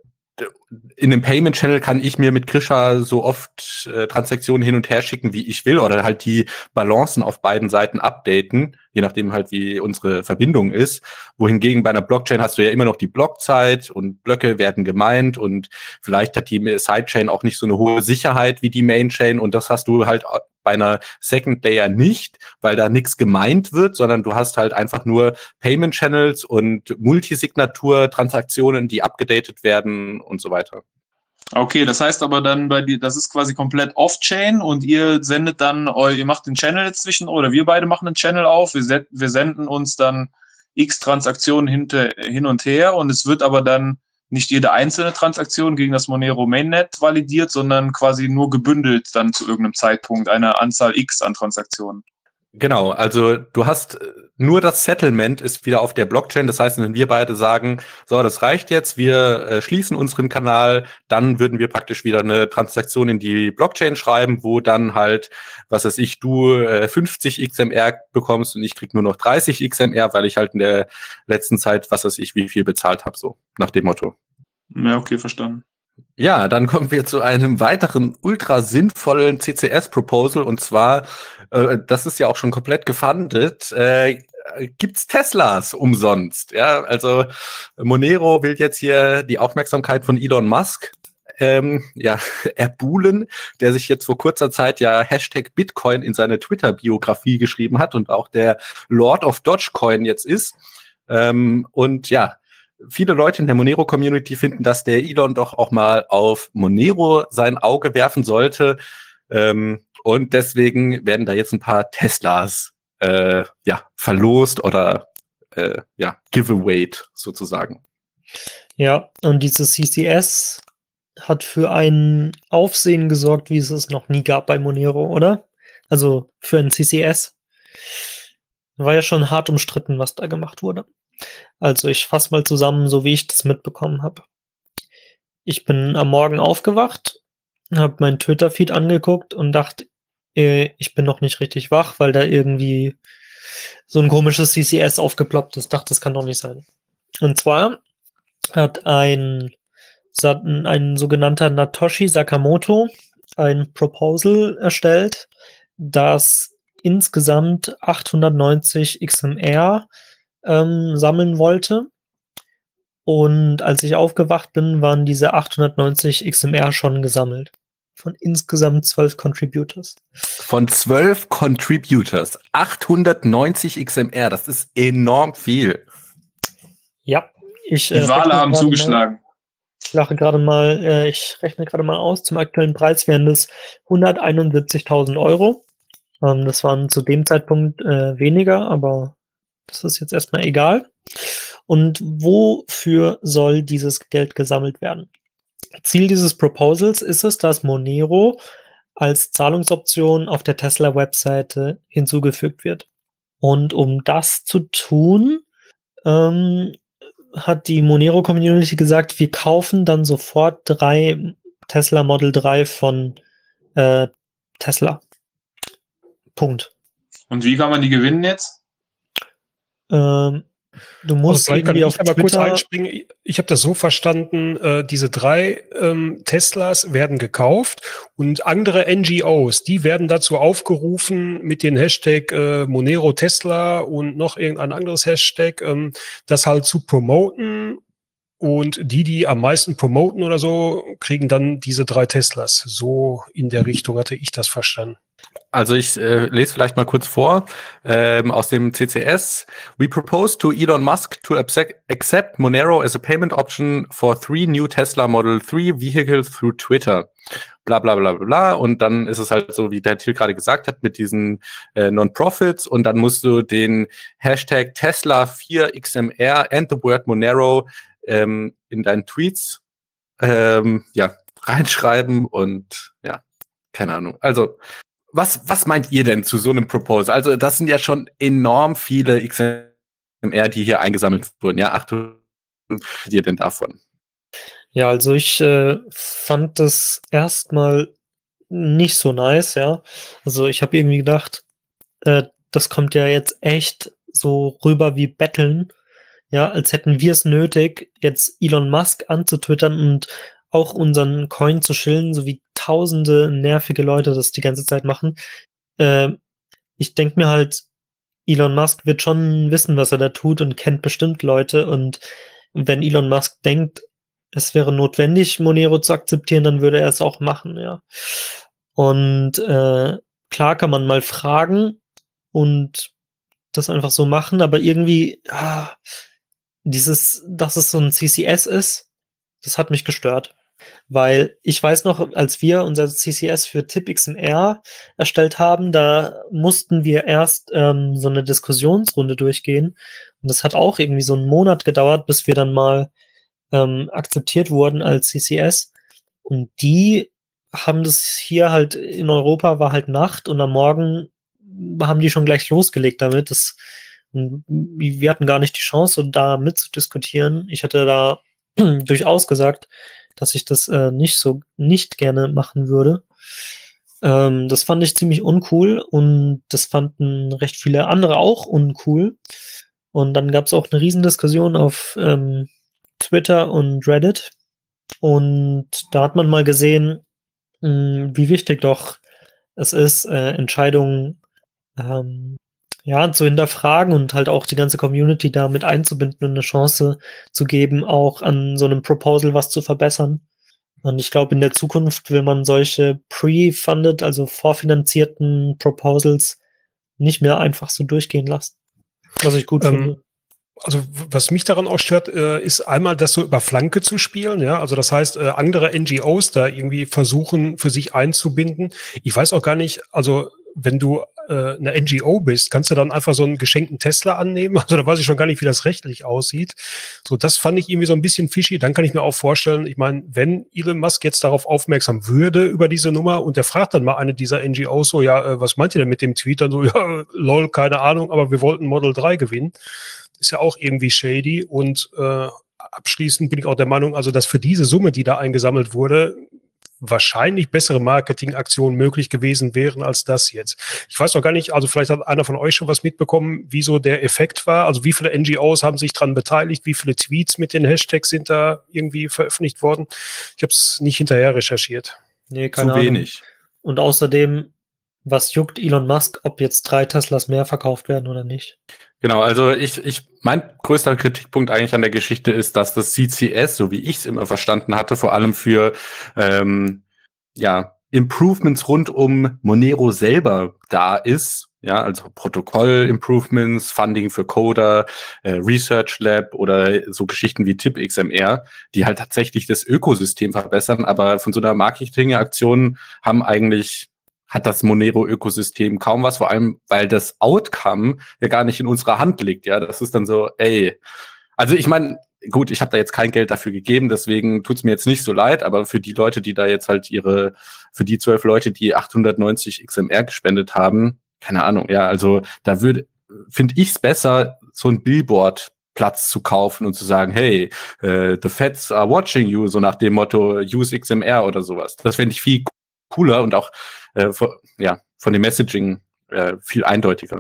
in einem Payment Channel kann ich mir mit Krisha so oft äh, Transaktionen hin und her schicken, wie ich will, oder halt die Balancen auf beiden Seiten updaten, je nachdem halt, wie unsere Verbindung ist. Wohingegen bei einer Blockchain hast du ja immer noch die Blockzeit und Blöcke werden gemeint und vielleicht hat die Sidechain auch nicht so eine hohe Sicherheit wie die Mainchain und das hast du halt bei einer Second Layer nicht, weil da nichts gemeint wird, sondern du hast halt einfach nur Payment Channels und Multisignatur-Transaktionen, die abgedatet werden und so weiter. Okay, das heißt aber dann bei dir, das ist quasi komplett off-chain und ihr sendet dann, eu- ihr macht den Channel zwischen, oder wir beide machen einen Channel auf, wir, se- wir senden uns dann x Transaktionen hinter, hin und her und es wird aber dann nicht jede einzelne Transaktion gegen das Monero Mainnet validiert, sondern quasi nur gebündelt dann zu irgendeinem Zeitpunkt eine Anzahl x an Transaktionen. Genau, also du hast äh, nur das Settlement ist wieder auf der Blockchain. Das heißt, wenn wir beide sagen, so, das reicht jetzt, wir äh, schließen unseren Kanal, dann würden wir praktisch wieder eine Transaktion in die Blockchain schreiben, wo dann halt, was weiß ich, du äh, fünfzig X M R bekommst und ich krieg nur noch dreißig X M R, weil ich halt in der letzten Zeit, was weiß ich, wie viel bezahlt habe, so nach dem Motto. Ja, okay, verstanden. Ja, dann kommen wir zu einem weiteren ultra sinnvollen C C S-Proposal und zwar, äh, das ist ja auch schon komplett gefundet, äh, gibt's Teslas umsonst. Ja, also Monero will jetzt hier die Aufmerksamkeit von Elon Musk ähm, ja, erbuhlen, der sich jetzt vor kurzer Zeit ja Hashtag Bitcoin in seine Twitter-Biografie geschrieben hat und auch der Lord of Dogecoin jetzt ist. Ähm, und ja, viele Leute in der Monero-Community finden, dass der Elon doch auch mal auf Monero sein Auge werfen sollte. Ähm, und deswegen werden da jetzt ein paar Teslas äh, ja, verlost oder äh, ja, giveawayed sozusagen. Ja, und diese C C S hat für ein Aufsehen gesorgt, wie es es noch nie gab bei Monero, oder? Also für ein C C S. War ja schon hart umstritten, was da gemacht wurde. Also ich fasse mal zusammen, so wie ich das mitbekommen habe. Ich bin am Morgen aufgewacht, habe meinen Twitter-Feed angeguckt und dachte, äh, ich bin noch nicht richtig wach, weil da irgendwie so ein komisches C C S aufgeploppt ist. Dachte, das kann doch nicht sein. Und zwar hat ein, ein sogenannter Satoshi Sakamoto ein Proposal erstellt, das insgesamt achthundertneunzig X M R ähm, sammeln wollte. Und als ich aufgewacht bin, waren diese achthundertneunzig X M R schon gesammelt. Von insgesamt zwölf Contributors. Von zwölf Contributors. achthundertneunzig X M R, das ist enorm viel. Ja, ich. Die äh, Wale rechne haben gerade zugeschlagen. Mal, ich lache gerade mal, äh, ich rechne gerade mal aus, zum aktuellen Preis wären das hunderteinundsiebzigtausend Euro. Ähm, das waren zu dem Zeitpunkt äh, weniger, aber das ist jetzt erstmal egal. Und wofür soll dieses Geld gesammelt werden? Ziel dieses Proposals ist es, dass Monero als Zahlungsoption auf der Tesla-Webseite hinzugefügt wird. Und um das zu tun, ähm, hat die Monero-Community gesagt, wir kaufen dann sofort drei Tesla Model drei von äh, Tesla. Punkt. Und wie kann man die gewinnen jetzt? Ähm, du musst Also irgendwie kann auf ich aber kurz Twitter... einspringen. Ich habe das so verstanden, äh, diese drei ähm, Teslas werden gekauft und andere N G Os, die werden dazu aufgerufen, mit den Hashtag äh, Monero Tesla und noch irgendein anderes Hashtag, ähm, das halt zu promoten. Und die, die am meisten promoten oder so, kriegen dann diese drei Teslas. So in der Richtung hatte ich das verstanden. Also ich äh, lese vielleicht mal kurz vor ähm, aus dem C C S. We propose to Elon Musk to accept Monero as a payment option for three new Tesla Model three vehicles through Twitter. Bla bla bla bla. Und dann ist es halt so, wie der Till gerade gesagt hat, mit diesen äh, Non-Profits. Und dann musst du den Hashtag Tesla vier X M R and the word Monero ähm, in deinen Tweets ähm, ja, reinschreiben. Und ja, keine Ahnung. Also Was, was meint ihr denn zu so einem Proposal? Also das sind ja schon enorm viele X M R, die hier eingesammelt wurden. Ja, Achtung, was haltet ihr denn davon? Ja, also ich äh, fand das erstmal nicht so nice, ja. Also ich habe irgendwie gedacht, äh, das kommt ja jetzt echt so rüber wie Betteln, ja, als hätten wir es nötig, jetzt Elon Musk anzutwittern und auch unseren Coin zu schillen, so wie tausende nervige Leute das die ganze Zeit machen. Äh, ich denke mir halt, Elon Musk wird schon wissen, was er da tut und kennt bestimmt Leute. Und wenn Elon Musk denkt, es wäre notwendig, Monero zu akzeptieren, dann würde er es auch machen, ja. Und äh, klar kann man mal fragen und das einfach so machen, aber irgendwie ah, dieses, dass es so ein C C S ist, das hat mich gestört. Weil ich weiß noch, als wir unser C C S für TipXMR erstellt haben, da mussten wir erst ähm, so eine Diskussionsrunde durchgehen. Und das hat auch irgendwie so einen Monat gedauert, bis wir dann mal ähm, akzeptiert wurden als C C S. Und die haben das hier halt in Europa, war halt Nacht und am Morgen haben die schon gleich losgelegt damit. Das, wir hatten gar nicht die Chance, da mitzudiskutieren. Ich hatte da durchaus gesagt, dass ich das äh, nicht so nicht gerne machen würde. Ähm, das fand ich ziemlich uncool und das fanden recht viele andere auch uncool. Und dann gab es auch eine Riesendiskussion auf ähm, Twitter und Reddit. Und da hat man mal gesehen, mh, wie wichtig doch es ist, äh, Entscheidungen ähm, ja, zu hinterfragen und halt auch die ganze Community da mit einzubinden und eine Chance zu geben, auch an so einem Proposal was zu verbessern. Und ich glaube, in der Zukunft will man solche pre-funded, also vorfinanzierten Proposals nicht mehr einfach so durchgehen lassen. Was ich gut ähm, finde. Also was mich daran auch stört, äh, ist einmal das so über Flanke zu spielen, ja, also das heißt, äh, andere N G Os da irgendwie versuchen, für sich einzubinden. Ich weiß auch gar nicht, also wenn du äh, eine N G O bist, kannst du dann einfach so einen geschenkten Tesla annehmen? Also da weiß ich schon gar nicht, wie das rechtlich aussieht. So, das fand ich irgendwie so ein bisschen fishy. Dann kann ich mir auch vorstellen, ich meine, wenn Elon Musk jetzt darauf aufmerksam würde über diese Nummer und der fragt dann mal eine dieser N G Os so, ja, äh, was meint ihr denn mit dem Tweet? Dann so, ja, lol, keine Ahnung, aber wir wollten Model drei gewinnen. Ist ja auch irgendwie shady. Und äh, abschließend bin ich auch der Meinung, also dass für diese Summe, die da eingesammelt wurde, wahrscheinlich bessere Marketingaktionen möglich gewesen wären als das jetzt. Ich weiß noch gar nicht, also vielleicht hat einer von euch schon was mitbekommen, wie so der Effekt war. Also wie viele N G Os haben sich dran beteiligt, wie viele Tweets mit den Hashtags sind da irgendwie veröffentlicht worden. Ich habe es nicht hinterher recherchiert. Nee, keine Zu Ahnung. wenig. Und außerdem, was juckt Elon Musk, ob jetzt drei Teslas mehr verkauft werden oder nicht? Genau, also ich, ich, mein größter Kritikpunkt eigentlich an der Geschichte ist, dass das C C S, so wie ich es immer verstanden hatte, vor allem für ähm, ja Improvements rund um Monero selber da ist. Ja, also Protokoll-Improvements, Funding für Coder, äh, Research Lab oder so Geschichten wie TipXMR, die halt tatsächlich das Ökosystem verbessern, aber von so einer Marketingaktion haben eigentlich hat das Monero-Ökosystem kaum was, vor allem, weil das Outcome ja gar nicht in unserer Hand liegt. Ja, das ist dann so, ey. Also ich meine, gut, ich habe da jetzt kein Geld dafür gegeben, deswegen tut's mir jetzt nicht so leid, aber für die Leute, die da jetzt halt ihre, für die zwölf Leute, die achthundertneunzig X M R gespendet haben, keine Ahnung, ja, also da würde, finde ich's besser, so ein Billboard Platz zu kaufen und zu sagen, hey, uh, the feds are watching you, so nach dem Motto, use X M R oder sowas. Das fände ich viel cooler und auch äh, von, ja, von dem Messaging äh, viel eindeutiger.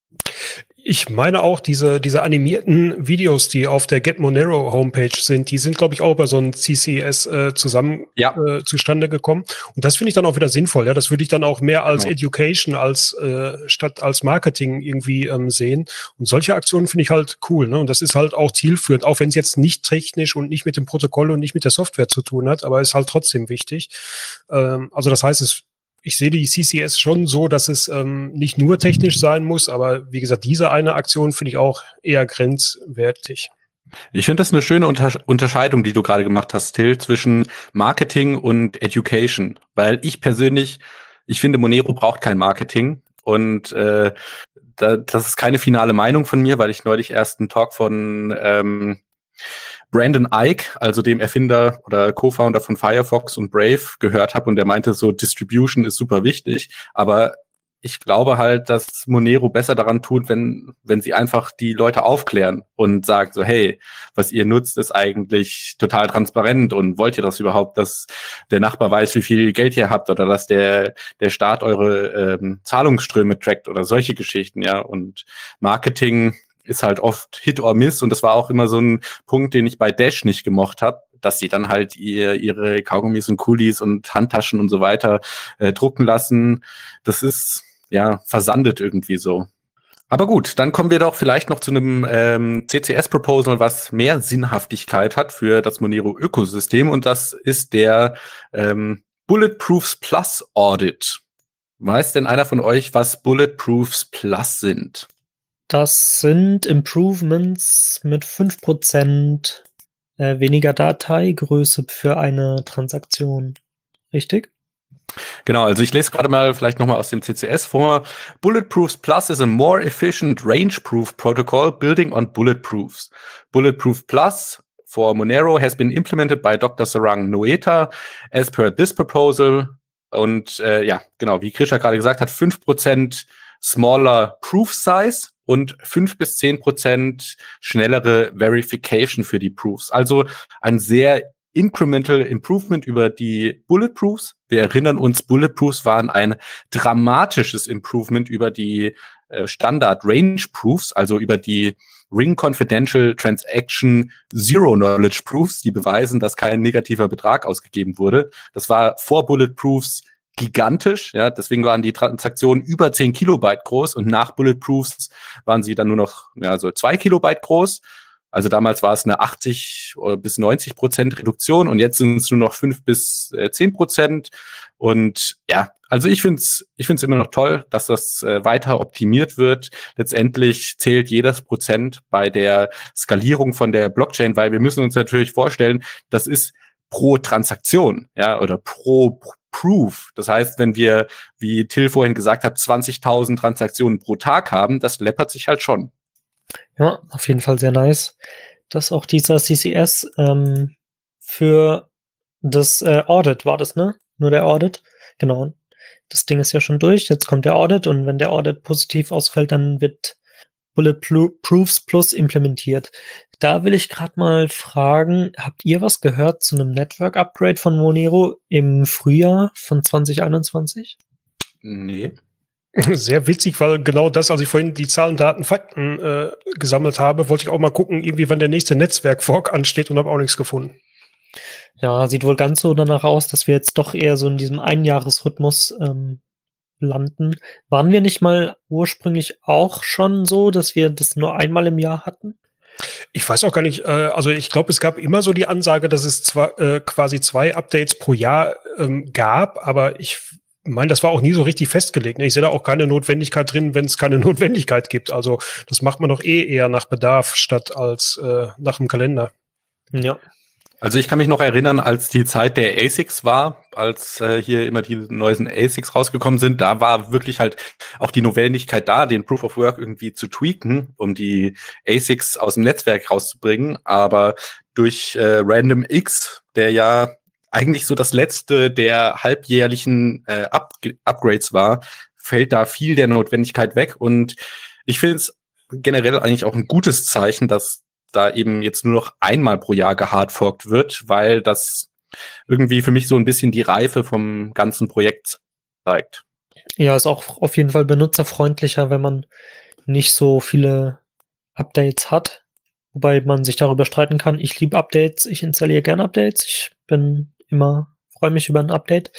Ich meine auch, diese, diese animierten Videos, die auf der Get Monero Homepage sind, die sind, glaube ich, auch bei so einem C C S äh, zusammen Ja. äh, zustande gekommen. Und das finde ich dann auch wieder sinnvoll. Ja, das würde ich dann auch mehr als Genau. Education als äh, statt als Marketing irgendwie ähm, sehen. Und solche Aktionen finde ich halt cool. Ne? Und das ist halt auch zielführend, auch wenn es jetzt nicht technisch und nicht mit dem Protokoll und nicht mit der Software zu tun hat, aber ist halt trotzdem wichtig. Ähm, also das heißt, es ich sehe die C C S schon so, dass es ähm, nicht nur technisch sein muss, aber wie gesagt, diese eine Aktion finde ich auch eher grenzwertig. Ich finde das eine schöne Unter- Unterscheidung, die du gerade gemacht hast, Till, zwischen Marketing und Education. Weil ich persönlich, ich finde, Monero braucht kein Marketing. Und äh, da, das ist keine finale Meinung von mir, weil ich neulich erst einen Talk von ähm, Brandon Ike, also dem Erfinder oder Co-Founder von Firefox und Brave, gehört habe und der meinte so, Distribution ist super wichtig, aber ich glaube halt, dass Monero besser daran tut, wenn wenn sie einfach die Leute aufklären und sagen so, hey, was ihr nutzt, ist eigentlich total transparent und wollt ihr das überhaupt, dass der Nachbar weiß, wie viel Geld ihr habt oder dass der der Staat eure ähm, Zahlungsströme trackt oder solche Geschichten, ja, und Marketing ist halt oft Hit or Miss und das war auch immer so ein Punkt, den ich bei Dash nicht gemocht habe, dass sie dann halt ihr, ihre Kaugummis und Kulis und Handtaschen und so weiter äh, drucken lassen. Das ist, ja, versandet irgendwie so. Aber gut, dann kommen wir doch vielleicht noch zu einem ähm, C C S-Proposal, was mehr Sinnhaftigkeit hat für das Monero-Ökosystem und das ist der ähm, Bulletproofs Plus Audit. Weiß denn einer von euch, was Bulletproofs Plus sind? Das sind Improvements mit fünf Prozent äh, weniger Dateigröße für eine Transaktion. Richtig? Genau, also ich lese gerade mal vielleicht nochmal aus dem C C S vor. Bulletproofs Plus is a more efficient range-proof protocol building on bulletproofs. Bulletproof Plus for Monero has been implemented by Doktor Sarang Noeta as per this proposal. Und äh, ja, genau, wie Krisha gerade gesagt hat, fünf Prozent smaller Proof Size und fünf bis zehn Prozent schnellere Verification für die Proofs. Also ein sehr incremental Improvement über die Bulletproofs. Wir erinnern uns, Bulletproofs waren ein dramatisches Improvement über die äh, Standard Range Proofs, also über die Ring Confidential Transaction Zero Knowledge Proofs, die beweisen, dass kein negativer Betrag ausgegeben wurde. Das war vor Bulletproofs gigantisch, ja, deswegen waren die Transaktionen über zehn Kilobyte groß und nach Bulletproofs waren sie dann nur noch, ja, so zwei Kilobyte groß. Also damals war es eine achtzig bis neunzig Prozent Reduktion und jetzt sind es nur noch fünf bis zehn Prozent. Und ja, also ich finde es ich find's immer noch toll, dass das äh, weiter optimiert wird. Letztendlich zählt jedes Prozent bei der Skalierung von der Blockchain, weil wir müssen uns natürlich vorstellen, das ist pro Transaktion, ja, oder pro Proof. Das heißt, wenn wir, wie Till vorhin gesagt hat, zwanzigtausend Transaktionen pro Tag haben, das läppert sich halt schon. Ja, auf jeden Fall sehr nice. Dass auch dieser C C S ähm, für das äh, Audit war das, ne? Nur der Audit. Genau. Das Ding ist ja schon durch. Jetzt kommt der Audit und wenn der Audit positiv ausfällt, dann wird Bulletproofs Plus implementiert. Da will ich gerade mal fragen, habt ihr was gehört zu einem Network-Upgrade von Monero im Frühjahr von zwanzig einundzwanzig? Nee. Sehr witzig, weil genau das, als ich vorhin die Zahlen, Daten, Fakten äh, gesammelt habe, wollte ich auch mal gucken, irgendwie, wann der nächste Netzwerk-Fork ansteht und habe auch nichts gefunden. Ja, sieht wohl ganz so danach aus, dass wir jetzt doch eher so in diesem Einjahresrhythmus ähm, landen. Waren wir nicht mal ursprünglich auch schon so, dass wir das nur einmal im Jahr hatten? Ich weiß auch gar nicht, äh, also ich glaube, es gab immer so die Ansage, dass es zwar äh, quasi zwei Updates pro Jahr ähm, gab, aber ich meine, das war auch nie so richtig festgelegt. Ne? Ich sehe da auch keine Notwendigkeit drin, wenn es keine Notwendigkeit gibt. Also das macht man doch eh eher nach Bedarf statt als äh, nach dem Kalender. Ja. Also ich kann mich noch erinnern, als die Zeit der A S I Cs war, als äh, hier immer die neuesten A S I Cs rausgekommen sind, da war wirklich halt auch die Notwendigkeit da, den Proof of Work irgendwie zu tweaken, um die A S I Cs aus dem Netzwerk rauszubringen. Aber durch äh, Random X, der ja eigentlich so das letzte der halbjährlichen äh, Up Upgrades war, fällt da viel der Notwendigkeit weg. Und ich finde es generell eigentlich auch ein gutes Zeichen, dass da eben jetzt nur noch einmal pro Jahr gehardforkt wird, weil das irgendwie für mich so ein bisschen die Reife vom ganzen Projekt zeigt. Ja, ist auch auf jeden Fall benutzerfreundlicher, wenn man nicht so viele Updates hat. Wobei man sich darüber streiten kann. Ich liebe Updates, ich installiere gerne Updates. Ich bin immer, freue mich über ein Update.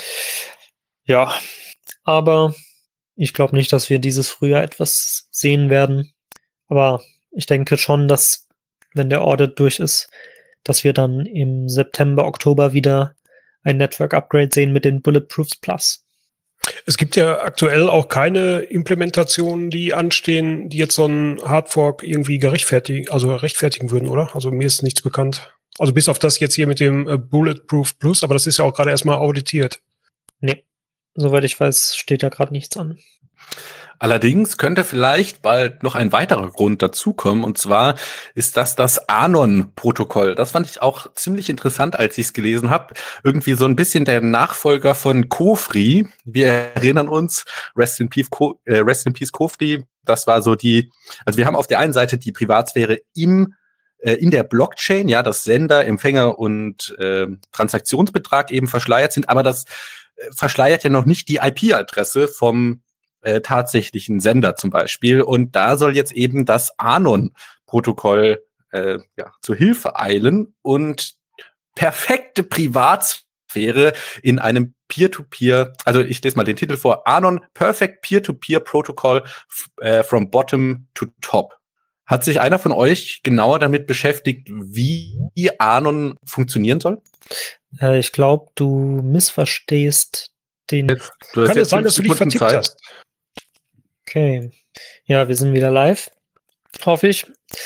Ja, aber ich glaube nicht, dass wir dieses Frühjahr etwas sehen werden. Aber ich denke schon, dass, wenn der Audit durch ist, dass wir dann im September, Oktober wieder ein Network-Upgrade sehen mit den Bulletproofs Plus. Es gibt ja aktuell auch keine Implementationen, die anstehen, die jetzt so einen Hardfork irgendwie gerechtfertigen, also rechtfertigen würden, oder? Also mir ist nichts bekannt. Also bis auf das jetzt hier mit dem äh, Bulletproof Plus, aber das ist ja auch gerade erstmal auditiert. Nee, soweit ich weiß, steht da gerade nichts an. Allerdings könnte vielleicht bald noch ein weiterer Grund dazukommen, und zwar ist das das Anon-Protokoll. Das fand ich auch ziemlich interessant, als ich es gelesen habe. Irgendwie so ein bisschen der Nachfolger von Cofree. Wir erinnern uns, Rest in Peace, Co äh, Rest in Peace Cofree, das war so die, also wir haben auf der einen Seite die Privatsphäre im äh, in der Blockchain, ja, dass Sender, Empfänger und äh, Transaktionsbetrag eben verschleiert sind, aber das äh, verschleiert ja noch nicht die I P-Adresse vom Äh, tatsächlichen Sender zum Beispiel. Und da soll jetzt eben das Anon-Protokoll äh, ja, zur Hilfe eilen und perfekte Privatsphäre in einem Peer-to-Peer, also ich lese mal den Titel vor, Anon Perfect Peer-to-Peer Protocol äh, from Bottom to Top. Hat sich einer von euch genauer damit beschäftigt, wie Anon funktionieren soll? Äh, ich glaube, du missverstehst den... Du hast Kann es sein, dass du dich Sekunden vertippt Zeit. hast? Okay. Ja, wir sind wieder live. Hoffe ich.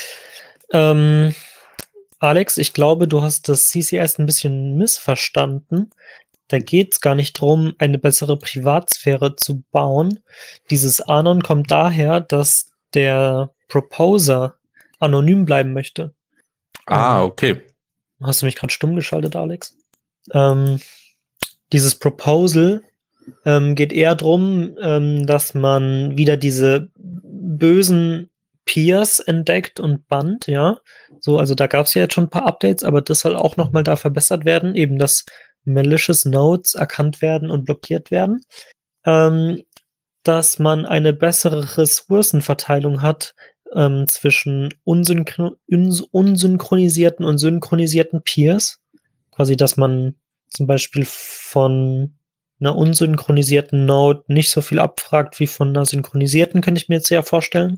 Ähm, Alex, ich glaube, du hast das C C S ein bisschen missverstanden. Da geht es gar nicht darum, eine bessere Privatsphäre zu bauen. Dieses Anon kommt daher, dass der Proposer anonym bleiben möchte. Ah, okay. Hast du mich gerade stumm geschaltet, Alex? Ähm, dieses Proposal ähm, geht eher darum, ähm, dass man wieder diese bösen Peers entdeckt und bannt, ja. So, also da gab es ja jetzt schon ein paar Updates, aber das soll auch nochmal da verbessert werden, eben dass malicious Nodes erkannt werden und blockiert werden. Ähm, dass man eine bessere Ressourcenverteilung hat ähm, zwischen unsynchro uns unsynchronisierten und synchronisierten Peers. Quasi, dass man zum Beispiel von einer unsynchronisierten Node nicht so viel abfragt wie von einer synchronisierten, könnte ich mir jetzt sehr vorstellen.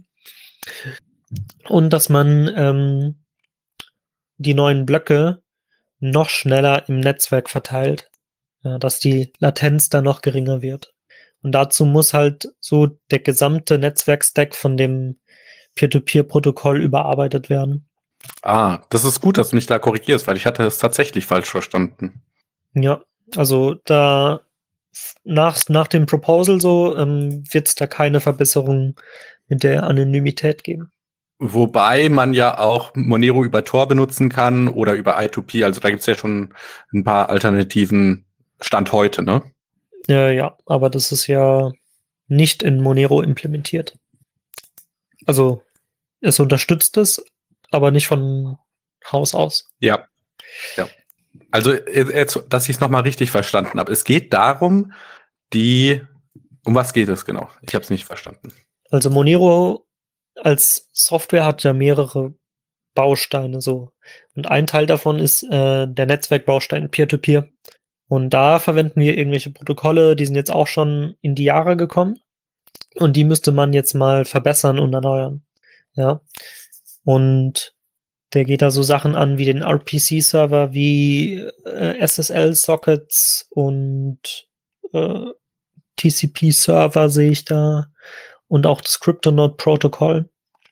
Und dass man ähm, die neuen Blöcke noch schneller im Netzwerk verteilt, ja, dass die Latenz da noch geringer wird. Und dazu muss halt so der gesamte Netzwerkstack von dem Peer-to-Peer-Protokoll überarbeitet werden. Ah, das ist gut, dass du mich da korrigierst, weil ich hatte es tatsächlich falsch verstanden. Ja, also da nach, nach dem Proposal so ähm, wird es da keine Verbesserung mit der Anonymität geben. Wobei man ja auch Monero über Tor benutzen kann oder über I zwei P. Also da gibt es ja schon ein paar Alternativen Stand heute, ne? Ja, ja, aber das ist ja nicht in Monero implementiert. Also es unterstützt es, aber nicht von Haus aus. Ja. Ja. Also jetzt, dass ich es nochmal richtig verstanden habe. Es geht darum, die, um was geht es genau? Ich habe es nicht verstanden. Also Monero als Software hat ja mehrere Bausteine so. Und ein Teil davon ist äh, der Netzwerkbaustein Peer-to-Peer. Und da verwenden wir irgendwelche Protokolle, die sind jetzt auch schon in die Jahre gekommen. Und die müsste man jetzt mal verbessern und erneuern. Ja. Und der geht da so Sachen an wie den R P C-Server, wie äh, S S L-Sockets und äh, T C P-Server sehe ich da. Und auch das CryptoNode-Protokoll.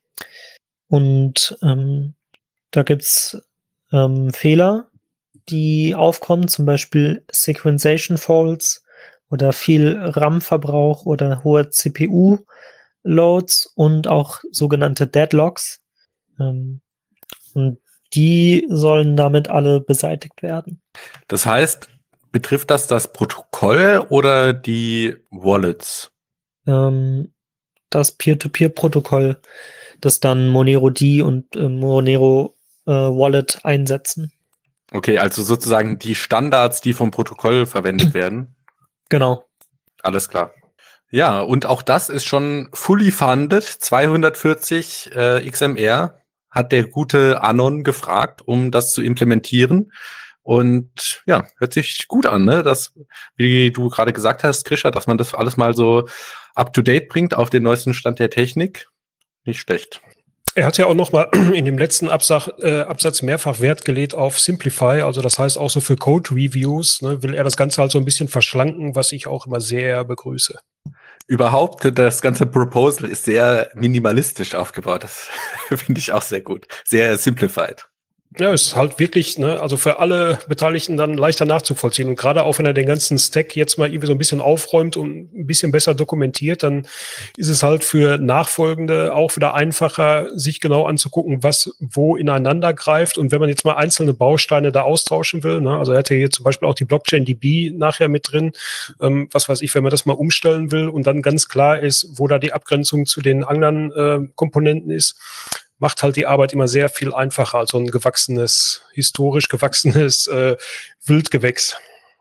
Und ähm, da gibt's ähm, Fehler, die aufkommen, zum Beispiel Sequenzation Faults oder viel RAM-Verbrauch oder hohe C P U-Loads und auch sogenannte Deadlocks. Ähm, und die sollen damit alle beseitigt werden. Das heißt, betrifft das das Protokoll oder die Wallets? Ähm, das Peer-to-Peer-Protokoll, das dann Monero D und äh, Monero äh, Wallet einsetzen. Okay, also sozusagen die Standards, die vom Protokoll verwendet werden. Genau. Alles klar. Ja, und auch das ist schon fully funded. zweihundertvierzig äh, X M R hat der gute Anon gefragt, um das zu implementieren. Und ja, hört sich gut an, ne? Das, wie du gerade gesagt hast, Krisha, dass man das alles mal so up-to-date bringt auf den neuesten Stand der Technik. Nicht schlecht. Er hat ja auch noch mal in dem letzten Absatz, äh, Absatz mehrfach Wert gelegt auf Simplify. Also das heißt auch so für Code-Reviews, ne, will er das Ganze halt so ein bisschen verschlanken, was ich auch immer sehr begrüße. Überhaupt, das ganze Proposal ist sehr minimalistisch aufgebaut. Das finde ich auch sehr gut. Sehr simplified. Ja, ist halt wirklich, ne, also für alle Beteiligten dann leichter nachzuvollziehen. Und gerade auch wenn er den ganzen Stack jetzt mal irgendwie so ein bisschen aufräumt und ein bisschen besser dokumentiert, dann ist es halt für Nachfolgende auch wieder einfacher, sich genau anzugucken, was wo ineinander greift. Und wenn man jetzt mal einzelne Bausteine da austauschen will, ne, also er hat ja hier zum Beispiel auch die Blockchain D B nachher mit drin, ähm, was weiß ich, wenn man das mal umstellen will und dann ganz klar ist, wo da die Abgrenzung zu den anderen äh, Komponenten ist, macht halt die Arbeit immer sehr viel einfacher als so ein gewachsenes, historisch gewachsenes äh, Wildgewächs.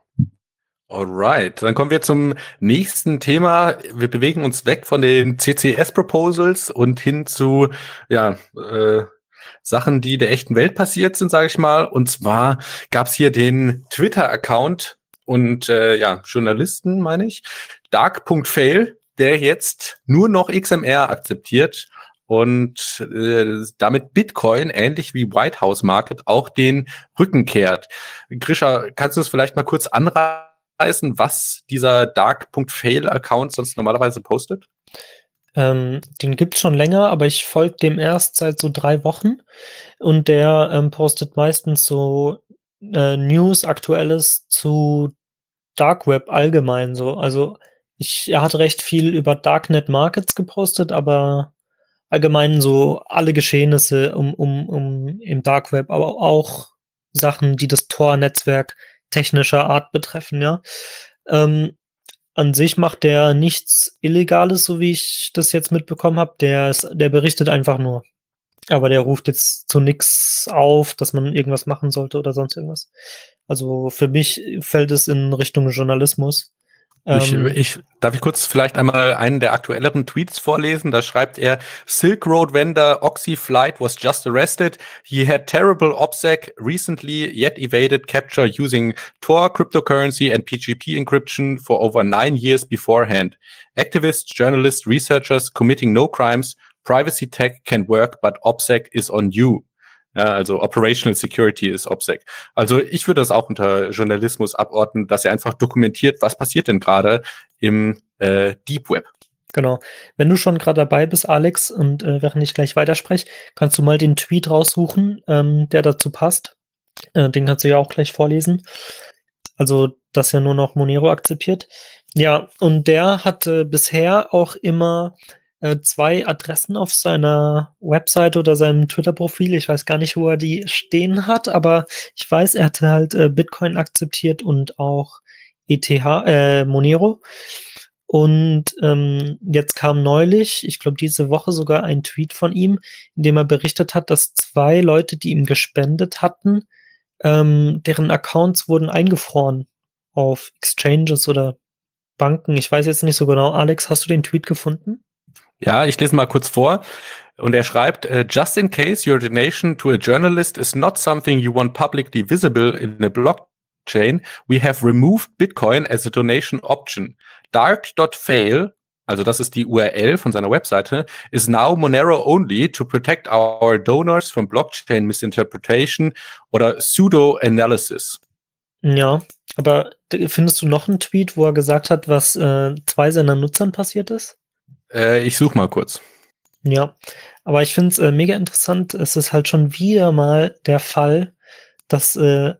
Alright, dann kommen wir zum nächsten Thema. Wir bewegen uns weg von den C C S-Proposals und hin zu ja äh, Sachen, die der echten Welt passiert sind, sage ich mal. Und zwar gab es hier den Twitter-Account und äh, ja Journalisten, meine ich, dark.fail, der jetzt nur noch X M R akzeptiert und äh, damit Bitcoin, ähnlich wie White House Market, auch den Rücken kehrt. Grisha, kannst du es vielleicht mal kurz anreißen, was dieser dark.fail-Account sonst normalerweise postet? Ähm, den gibt's schon länger, aber ich folge dem erst seit so drei Wochen und der ähm, postet meistens so äh, News, Aktuelles zu Dark Web allgemein so. Also ich, er hat recht viel über Darknet Markets gepostet, aber allgemein so alle Geschehnisse um, um, um im Dark Web, aber auch Sachen, die das Tor-Netzwerk technischer Art betreffen, ja. Ähm, an sich macht der nichts Illegales, so wie ich das jetzt mitbekommen habe. Der, ist, der berichtet einfach nur. Aber der ruft jetzt zu nichts auf, dass man irgendwas machen sollte oder sonst irgendwas. Also für mich fällt es in Richtung Journalismus. Ich, Ähm, ich, darf ich kurz vielleicht einmal einen der aktuelleren Tweets vorlesen? Da schreibt er, Silk Road vendor Oxyflight was just arrested. He had terrible OPSEC recently, yet evaded capture using Tor cryptocurrency and P G P encryption for over nine years beforehand. Activists, journalists, researchers committing no crimes. Privacy tech can work, but OPSEC is on you. Ja, also Operational Security ist OPSEC. Also ich würde das auch unter Journalismus abordnen, dass er einfach dokumentiert, was passiert denn gerade im äh, Deep Web. Genau. Wenn du schon gerade dabei bist, Alex, und äh, während ich gleich weiterspreche, kannst du mal den Tweet raussuchen, ähm, der dazu passt. Äh, den kannst du ja auch gleich vorlesen. Also, dass ja nur noch Monero akzeptiert. Ja, und der hatte bisher auch immer äh, zwei Adressen auf seiner Webseite oder seinem Twitter-Profil. Ich weiß gar nicht, wo er die stehen hat, aber ich weiß, er hatte halt äh, Bitcoin akzeptiert und auch E T H, äh, Monero. Und ähm, jetzt kam neulich, ich glaube diese Woche sogar ein Tweet von ihm, in dem er berichtet hat, dass zwei Leute, die ihm gespendet hatten, ähm, deren Accounts wurden eingefroren auf Exchanges oder Banken. Ich weiß jetzt nicht so genau. Alex, hast du den Tweet gefunden? Ja, ich lese mal kurz vor. Und er schreibt, uh, just in case your donation to a journalist is not something you want publicly visible in a blockchain, we have removed Bitcoin as a donation option. Dark dot fail, also das ist die U R L von seiner Webseite, is now Monero only to protect our donors from blockchain misinterpretation oder pseudo-analysis. Ja, aber d- findest du noch einen Tweet, wo er gesagt hat, was äh, zwei seiner Nutzern passiert ist? Äh, ich suche mal kurz. Ja, aber ich finde es äh, mega interessant. Es ist halt schon wieder mal der Fall, dass äh,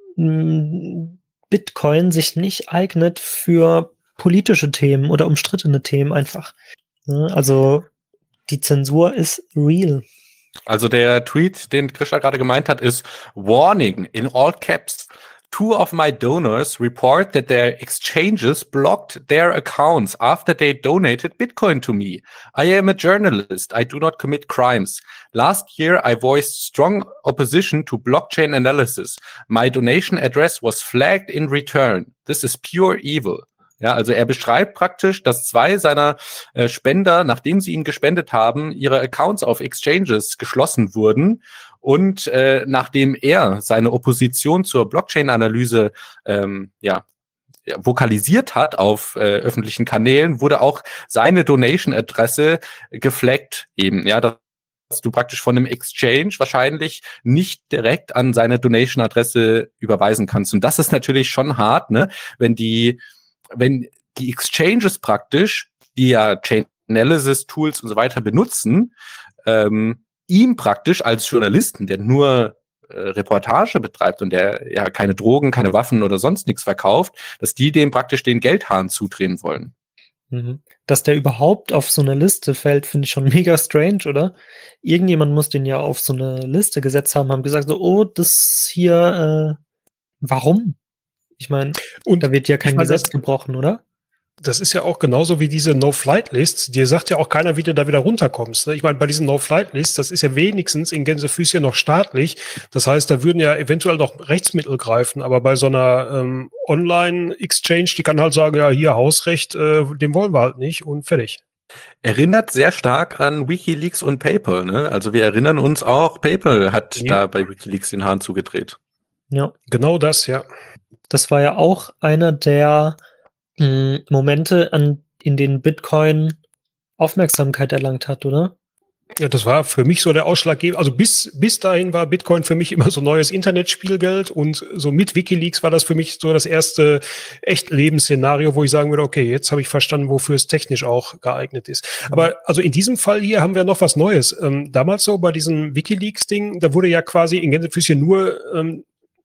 m, Bitcoin sich nicht eignet für politische Themen oder umstrittene Themen einfach. Ja, also die Zensur ist real. Also der Tweet, den Krisha gerade gemeint hat, ist Warning in all caps. Two of my donors report that their exchanges blocked their accounts after they donated Bitcoin to me. I am a journalist. I do not commit crimes. Last year, I voiced strong opposition to blockchain analysis. My donation address was flagged in return. This is pure evil. Ja, also er beschreibt praktisch, dass zwei seiner äh, Spender, nachdem sie ihm gespendet haben, ihre Accounts auf Exchanges geschlossen wurden. Und äh, nachdem er seine Opposition zur Blockchain-Analyse ähm, ja, vokalisiert hat auf äh, öffentlichen Kanälen, wurde auch seine Donation-Adresse geflaggt eben, ja, dass du praktisch von einem Exchange wahrscheinlich nicht direkt an seine Donation-Adresse überweisen kannst. Und das ist natürlich schon hart, ne, wenn die wenn die Exchanges praktisch, die ja Chain Analysis Tools und so weiter benutzen, ähm, ihm praktisch als Journalisten, der nur äh, Reportage betreibt und der ja keine Drogen, keine Waffen oder sonst nichts verkauft, dass die dem praktisch den Geldhahn zudrehen wollen. Mhm. Dass der überhaupt auf so eine Liste fällt, finde ich schon mega strange, oder? Irgendjemand muss den ja auf so eine Liste gesetzt haben, haben gesagt so, oh, das hier, äh, warum? Ich meine, Und da wird ja kein ich mein, Gesetz das- gebrochen, oder? Das ist ja auch genauso wie diese No-Flight-Lists. Dir sagt ja auch keiner, wie du da wieder runterkommst. Ne? Ich meine, bei diesen No-Flight-Lists, das ist ja wenigstens in Gänsefüßchen noch staatlich. Das heißt, da würden ja eventuell noch Rechtsmittel greifen. Aber bei so einer ähm, Online-Exchange, die kann halt sagen, ja, hier Hausrecht, äh, den wollen wir halt nicht und fertig. Erinnert sehr stark an WikiLeaks und PayPal, ne? Also wir erinnern uns auch, PayPal hat Ja. da bei WikiLeaks den Hahn zugedreht. Ja. Genau das, ja. Das war ja auch einer der mh, Momente, an, in denen Bitcoin Aufmerksamkeit erlangt hat, oder? Ja, das war für mich so der Ausschlaggebende. Also bis, bis dahin war Bitcoin für mich immer so neues Internetspielgeld und so mit WikiLeaks war das für mich so das erste echt Lebensszenario, wo ich sagen würde, okay, jetzt habe ich verstanden, wofür es technisch auch geeignet ist. Aber also in diesem Fall hier haben wir noch was Neues. Ähm, damals so bei diesem WikiLeaks-Ding, da wurde ja quasi in Gänsefüßchen nur ähm,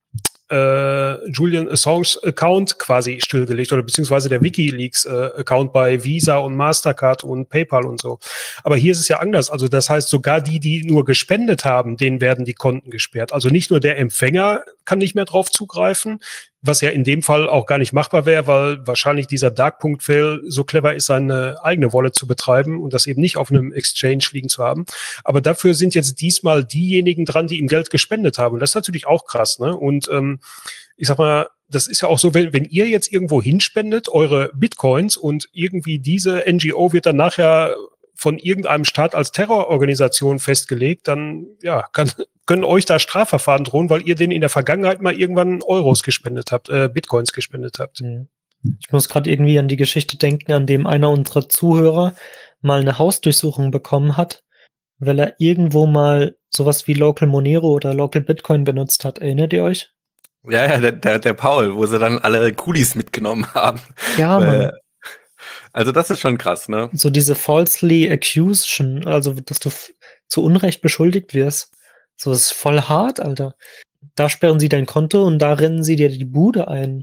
äh, Julian Assange's Account quasi stillgelegt oder beziehungsweise der WikiLeaks äh, Account bei Visa und Mastercard und PayPal und so. Aber hier ist es ja anders. Also das heißt, sogar die, die nur gespendet haben, denen werden die Konten gesperrt. Also nicht nur der Empfänger kann nicht mehr drauf zugreifen, was ja in dem Fall auch gar nicht machbar wäre, weil wahrscheinlich dieser Dark-Punkt-Fail so clever ist, seine eigene Wallet zu betreiben und das eben nicht auf einem Exchange liegen zu haben. Aber dafür sind jetzt diesmal diejenigen dran, die ihm Geld gespendet haben. Und das ist natürlich auch krass, ne? Und ähm, ich sag mal, das ist ja auch so, wenn, wenn ihr jetzt irgendwo hinspendet, eure Bitcoins und irgendwie diese N G O wird dann nachher von irgendeinem Staat als Terrororganisation festgelegt, dann ja, kann, können euch da Strafverfahren drohen, weil ihr denen in der Vergangenheit mal irgendwann Euros gespendet habt, äh, Bitcoins gespendet habt. Ich muss gerade irgendwie an die Geschichte denken, an dem einer unserer Zuhörer mal eine Hausdurchsuchung bekommen hat, weil er irgendwo mal sowas wie Local Monero oder Local Bitcoin benutzt hat. Erinnert ihr euch? Ja, ja, der, der, der Paul, wo sie dann alle Kulis mitgenommen haben. Ja, Weil- Mann. Also das ist schon krass, ne? So diese falsely accusation, also dass du f- zu Unrecht beschuldigt wirst. So, das ist voll hart, Alter. Da sperren sie dein Konto und da rennen sie dir die Bude ein.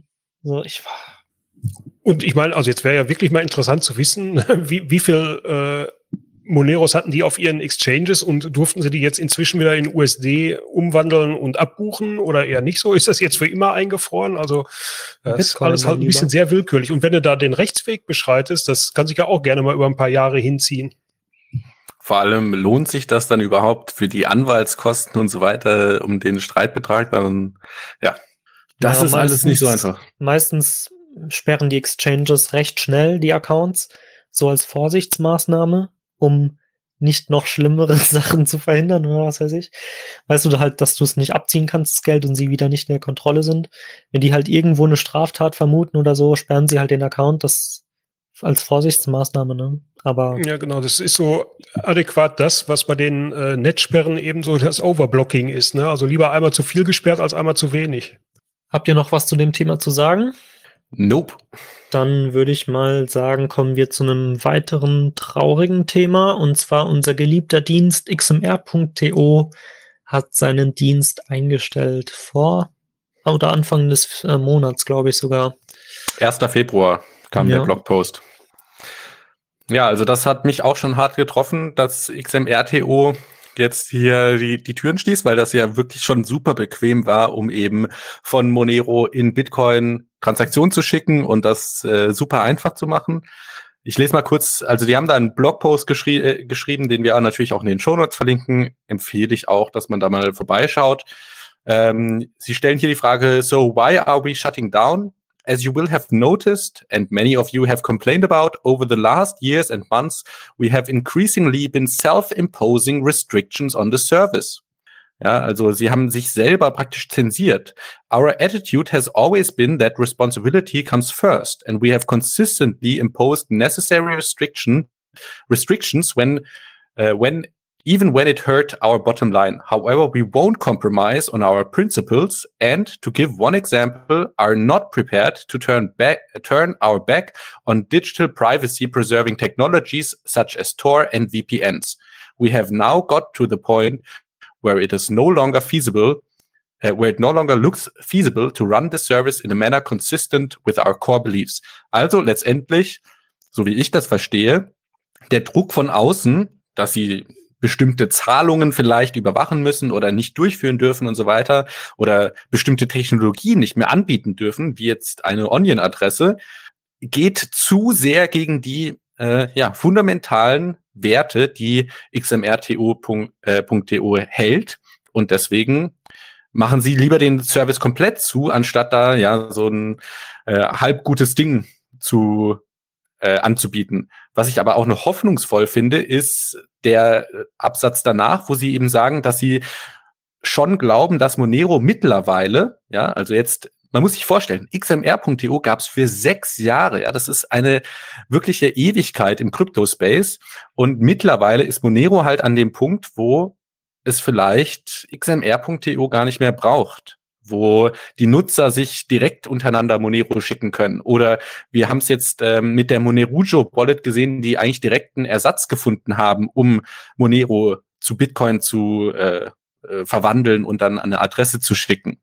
So, ich Und ich meine, also jetzt wäre ja wirklich mal interessant zu wissen, wie, wie viel äh, Moneros hatten die auf ihren Exchanges und durften sie die jetzt inzwischen wieder in U S D umwandeln und abbuchen oder eher nicht so? Ist das jetzt für immer eingefroren? Also das ist Bitcoin alles halt ein dann bisschen lieber. sehr willkürlich. Und wenn du da den Rechtsweg beschreitest, das kann sich ja auch gerne mal über ein paar Jahre hinziehen. Vor allem lohnt sich das dann überhaupt für die Anwaltskosten und so weiter, um den Streitbetrag dann, ja, das Ja, ist alles nicht so meistens- einfach. Meistens sperren die Exchanges recht schnell die Accounts, so als Vorsichtsmaßnahme, um nicht noch schlimmere Sachen zu verhindern oder was weiß ich. Weißt du halt, dass du es nicht abziehen kannst, das Geld, und sie wieder nicht in der Kontrolle sind. Wenn die halt irgendwo eine Straftat vermuten oder so, sperren sie halt den Account, das als Vorsichtsmaßnahme, ne? Aber Ja, genau, das ist so adäquat das, was bei den äh, Netzsperren eben so das Overblocking ist. Ne? Also lieber einmal zu viel gesperrt als einmal zu wenig. habt ihr noch was zu dem Thema zu sagen? Nope. Dann würde ich mal sagen, kommen wir zu einem weiteren traurigen Thema, und zwar unser geliebter Dienst X M R Punkt T O hat seinen Dienst eingestellt vor oder Anfang des äh, Monats, glaube ich sogar. erster Februar kam Ja. der Blogpost. Ja, also das hat mich auch schon hart getroffen, dass X M R T O jetzt hier die, die Türen schließt, weil das ja wirklich schon super bequem war, um eben von Monero in Bitcoin Transaktionen zu schicken und das äh, super einfach zu machen. Ich lese mal kurz, also die haben da einen Blogpost geschrie äh, geschrieben, den wir natürlich auch in den Shownotes verlinken. Empfehle ich auch, dass man da mal vorbeischaut. Ähm, sie stellen hier die Frage, so why are we shutting down? As you will have noticed, and many of you have complained about, over the last years and months, we have increasingly been self-imposing restrictions on the service. Ja, also sie haben sich selber praktisch zensiert. Our attitude has always been that responsibility comes first, and we have consistently imposed necessary restriction restrictions when uh, when even when it hurt our bottom line. However, we won't compromise on our principles and, to give one example, are not prepared to turn back, turn our back on digital privacy-preserving technologies such as Tor and V P Ns. We have now got to the point where it is no longer feasible, uh, where it no longer looks feasible to run the service in a manner consistent with our core beliefs. Also letztendlich, so wie ich das verstehe, der Druck von außen, dass sie bestimmte Zahlungen vielleicht überwachen müssen oder nicht durchführen dürfen und so weiter oder bestimmte Technologien nicht mehr anbieten dürfen, wie jetzt eine Onion-Adresse, geht zu sehr gegen die äh, ja, fundamentalen Werte, die X M R T O Punkt T O hält, und deswegen machen sie lieber den Service komplett zu, anstatt da ja so ein äh, halb gutes Ding zu äh, anzubieten. Was ich aber auch noch hoffnungsvoll finde, ist der Absatz danach, wo sie eben sagen, dass sie schon glauben, dass Monero mittlerweile, ja, also jetzt, man muss sich vorstellen, X M R Punkt T O gab es für sechs Jahre, ja, das ist eine wirkliche Ewigkeit im Crypto-Space, und mittlerweile ist Monero halt an dem Punkt, wo es vielleicht X M R Punkt T O gar nicht mehr braucht, wo die Nutzer sich direkt untereinander Monero schicken können. Oder wir haben es jetzt ähm, mit der Monerujo Wallet gesehen, die eigentlich direkt einen Ersatz gefunden haben, um Monero zu Bitcoin zu äh, äh, verwandeln und dann an eine Adresse zu schicken.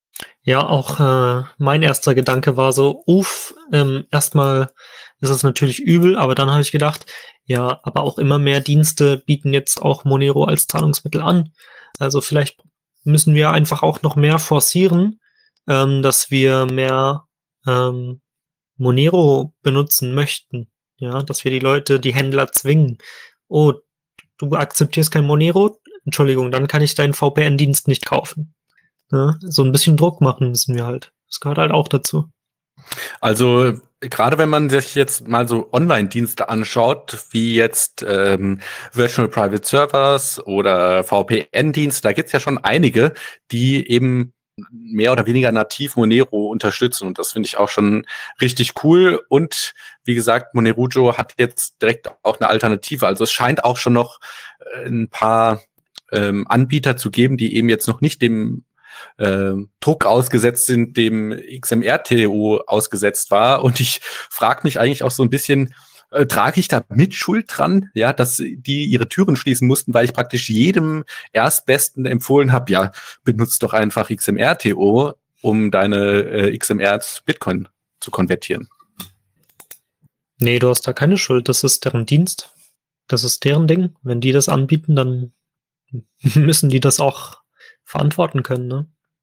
Ja, auch äh, mein erster Gedanke war so, uff, ähm, erstmal ist es natürlich übel, aber dann habe ich gedacht, ja, aber auch immer mehr Dienste bieten jetzt auch Monero als Zahlungsmittel an. Also vielleicht müssen wir einfach auch noch mehr forcieren, ähm, dass wir mehr ähm, Monero benutzen möchten. Ja, dass wir die Leute, die Händler zwingen. Oh, du akzeptierst kein Monero? Entschuldigung, dann kann ich deinen V P N-Dienst nicht kaufen. Ja, so ein bisschen Druck machen müssen wir halt. Das gehört halt auch dazu. Also gerade wenn man sich jetzt mal so Online-Dienste anschaut, wie jetzt ähm, Virtual Private Servers oder V P N-Dienste, da gibt's ja schon einige, die eben mehr oder weniger nativ Monero unterstützen, und das finde ich auch schon richtig cool. Und wie gesagt, Monerujo hat jetzt direkt auch eine Alternative. Also es scheint auch schon noch ein paar ähm, Anbieter zu geben, die eben jetzt noch nicht dem äh, Druck ausgesetzt sind, dem X M R T O ausgesetzt war. Und ich frage mich eigentlich auch so ein bisschen, äh, trage ich da Mitschuld dran, ja, dass die ihre Türen schließen mussten, weil ich praktisch jedem Erstbesten empfohlen habe, ja, benutzt doch einfach X M R T O. um deine äh, X M R zu Bitcoin zu konvertieren. Nee, du hast da keine Schuld. Das ist deren Dienst. Das ist deren Ding. Wenn die das anbieten, dann müssen die das auch verantworten können, ne?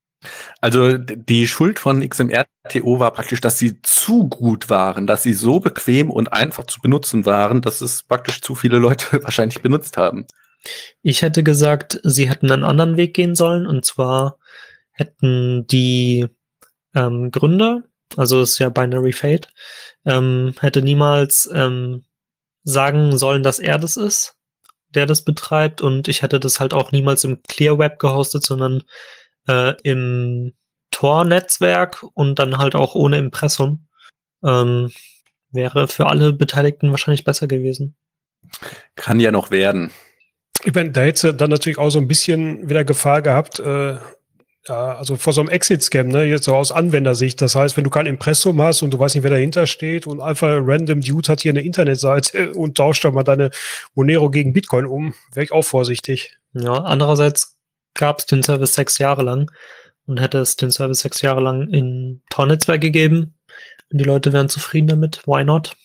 Also d- die Schuld von X M R T O war praktisch, dass sie zu gut waren, dass sie so bequem und einfach zu benutzen waren, dass es praktisch zu viele Leute wahrscheinlich benutzt haben. Ich hätte gesagt, sie hätten einen anderen Weg gehen sollen, und zwar hätten die ähm, Gründer, also es ist ja Binary Fate, ähm, hätte niemals ähm, sagen sollen, dass er das ist, der das betreibt, und ich hätte das halt auch niemals im Clear Web gehostet, sondern äh, im Tor-Netzwerk und dann halt auch ohne Impressum. Ähm, wäre für alle Beteiligten wahrscheinlich besser gewesen. Kann ja noch werden. Ich meine, da hätte dann natürlich auch so ein bisschen wieder Gefahr gehabt, äh, ja, also vor so einem Exit-Scam, ne, jetzt so aus Anwendersicht. Das heißt, wenn du kein Impressum hast und du weißt nicht, wer dahinter steht und einfach ein random Dude hat hier eine Internetseite und tauscht da mal deine Monero gegen Bitcoin um, wäre ich auch vorsichtig. Ja, andererseits gab es den Service sechs Jahre lang und hätte es den Service sechs Jahre lang in Tor-Netzwerk gegeben und die Leute wären zufrieden damit. Why not?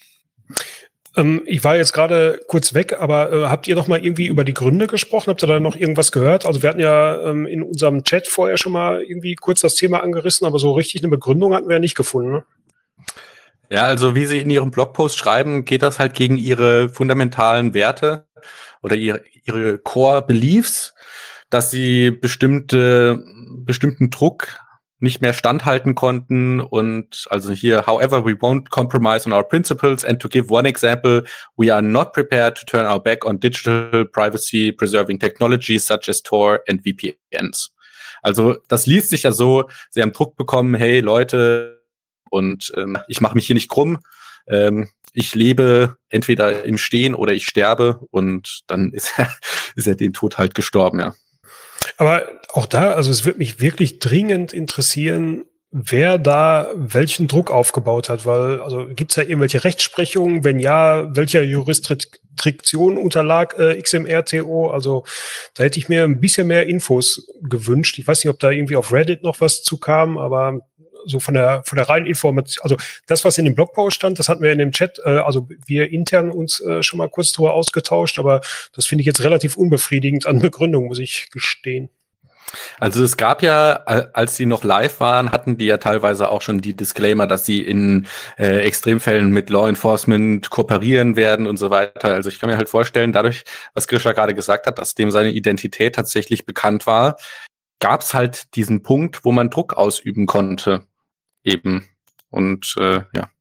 Ähm, ich war jetzt gerade kurz weg, aber äh, habt ihr noch mal irgendwie über die Gründe gesprochen? Habt ihr da noch irgendwas gehört? Also wir hatten ja ähm, in unserem Chat vorher schon mal irgendwie kurz das Thema angerissen, aber so richtig eine Begründung hatten wir ja nicht gefunden. Ne? Ja, also wie Sie in Ihrem Blogpost schreiben, geht das halt gegen Ihre fundamentalen Werte oder Ihre, Ihre Core Beliefs, dass Sie bestimmte, bestimmten Druck nicht mehr standhalten konnten und also hier, however, we won't compromise on our principles, and to give one example, we are not prepared to turn our back on digital privacy preserving technologies such as Tor and V P Ns. Also das liest sich ja so, Sie haben Druck bekommen, hey Leute, und ähm, ich mache mich hier nicht krumm, ähm, ich lebe entweder im Stehen oder ich sterbe, und dann ist er, ist er den Tod halt gestorben, ja. Aber auch da, also es würde mich wirklich dringend interessieren, wer da welchen Druck aufgebaut hat, weil, also gibt es da irgendwelche Rechtsprechungen? Wenn ja, welcher Jurisdiktion unterlag äh, X M R T O? Also da hätte ich mir ein bisschen mehr Infos gewünscht. Ich weiß nicht, ob da irgendwie auf Reddit noch was zu kam, aber so von der von der reinen Information, also das, was in dem Blogpost stand, das hatten wir in dem Chat, äh, also wir intern uns äh, schon mal kurz drüber ausgetauscht, aber das finde ich jetzt relativ unbefriedigend an Begründung, muss ich gestehen. Also es gab ja, als sie noch live waren, hatten die ja teilweise auch schon die Disclaimer, dass sie in äh, Extremfällen mit Law Enforcement kooperieren werden und so weiter. Also ich kann mir halt vorstellen, dadurch, was Grisha gerade gesagt hat, dass dem seine Identität tatsächlich bekannt war, gab es halt diesen Punkt, wo man Druck ausüben konnte. Eben. Und äh, ja.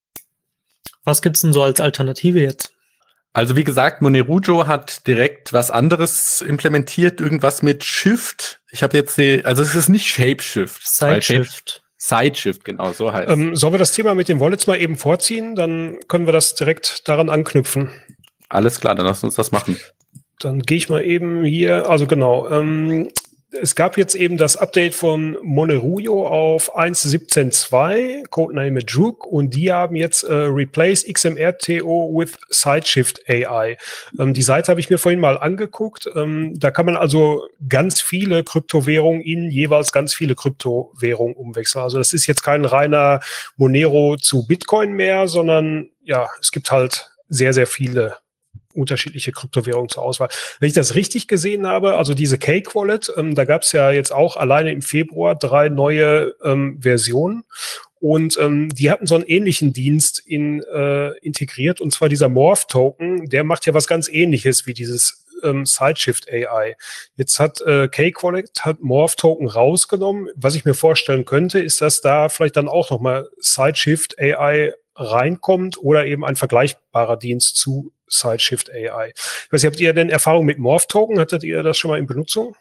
Was gibt's denn so als Alternative jetzt? Also wie gesagt, Monerujo hat direkt was anderes implementiert, irgendwas mit Shift. Ich habe jetzt die, also es ist nicht Shapeshift. weil Sideshift. Sideshift, genau, so heißt es. Ähm, sollen wir das Thema mit den Wallets mal eben vorziehen? Dann können wir das direkt daran anknüpfen. Alles klar, dann lass uns das machen. Dann gehe ich mal eben hier, also genau, ähm, es gab jetzt eben das Update von Monerujo auf eins Punkt siebzehn Punkt zwei, Codename Druk, und die haben jetzt äh, Replace X M R T O with Sideshift A I. Ähm, die Seite habe ich mir vorhin mal angeguckt. Ähm, da kann man also ganz viele Kryptowährungen in jeweils ganz viele Kryptowährungen umwechseln. Also das ist jetzt kein reiner Monero zu Bitcoin mehr, sondern ja, es gibt halt sehr, sehr viele unterschiedliche Kryptowährungen zur Auswahl. Wenn ich das richtig gesehen habe, also diese Cake Wallet, ähm, da gab es ja jetzt auch alleine im Februar drei neue ähm, Versionen, und ähm, die hatten so einen ähnlichen Dienst in, äh, integriert, und zwar dieser Morph Token, der macht ja was ganz Ähnliches wie dieses ähm, Sideshift A I. Jetzt hat äh, Cake Wallet hat Morph Token rausgenommen. Was ich mir vorstellen könnte, ist, dass da vielleicht dann auch nochmal Sideshift A I reinkommt oder eben ein vergleichbarer Dienst zu Sideshift A I. Ich weiß nicht, habt ihr denn Erfahrung mit Morph Token? Hattet ihr das schon mal in Benutzung?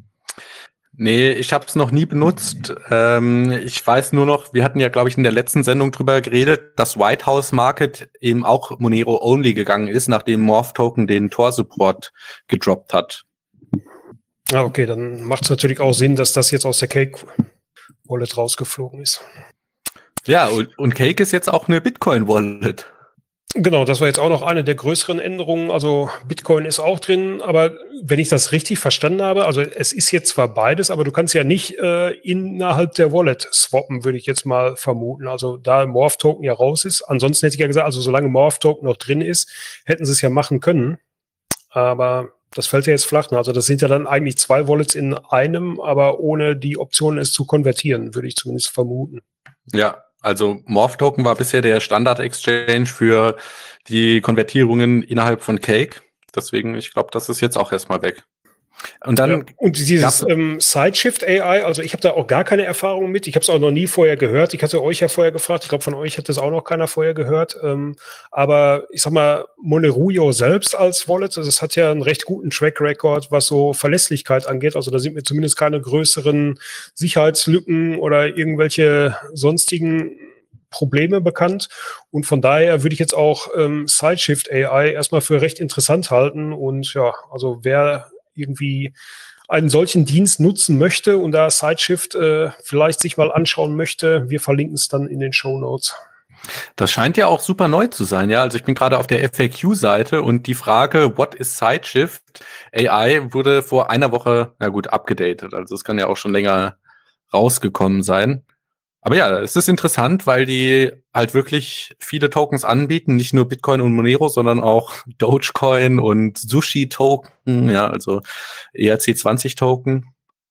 Nee, ich habe es noch nie benutzt. Ähm, ich weiß nur noch, wir hatten ja, glaube ich, in der letzten Sendung drüber geredet, dass White House Market eben auch Monero Only gegangen ist, nachdem Morph Token den Tor-Support gedroppt hat. Ah, okay, dann macht es natürlich auch Sinn, dass das jetzt aus der Cake Wallet rausgeflogen ist. Ja, und, und Cake ist jetzt auch eine Bitcoin-Wallet. Genau, das war jetzt auch noch eine der größeren Änderungen. Also Bitcoin ist auch drin, aber wenn ich das richtig verstanden habe, also es ist jetzt zwar beides, aber du kannst ja nicht äh, innerhalb der Wallet swappen, würde ich jetzt mal vermuten. Also da Morph-Token ja raus ist. Ansonsten hätte ich ja gesagt, also solange Morph-Token noch drin ist, hätten sie es ja machen können. Aber das fällt ja jetzt flach. Ne? Also das sind ja dann eigentlich zwei Wallets in einem, aber ohne die Option, es zu konvertieren, würde ich zumindest vermuten. Ja, also Morph-Token war bisher der Standard-Exchange für die Konvertierungen innerhalb von Cake. Deswegen, ich glaube, das ist jetzt auch erstmal weg. Und dann Ja, und dieses gab's- ähm, Sideshift A I, also ich habe da auch gar keine Erfahrung mit. Ich habe es auch noch nie vorher gehört. Ich hatte euch ja vorher gefragt. Ich glaube, von euch hat das auch noch keiner vorher gehört. Ähm, aber ich sag mal, Monerujo selbst als Wallet, also das hat ja einen recht guten Track Record, was so Verlässlichkeit angeht. Also da sind mir zumindest keine größeren Sicherheitslücken oder irgendwelche sonstigen Probleme bekannt. Und von daher würde ich jetzt auch ähm, Sideshift A I erstmal für recht interessant halten. Und ja, also wer irgendwie einen solchen Dienst nutzen möchte und da Sideshift äh, vielleicht sich mal anschauen möchte, wir verlinken es dann in den Shownotes. Das scheint ja auch super neu zu sein, ja. Also ich bin gerade auf der F A Q-Seite und die Frage, what is Sideshift A I, wurde vor einer Woche, na gut, abgedatet. Also es kann ja auch schon länger rausgekommen sein. Aber ja, es ist interessant, weil die halt wirklich viele Tokens anbieten, nicht nur Bitcoin und Monero, sondern auch Dogecoin und Sushi-Token, ja, also E R C zwanzig Token.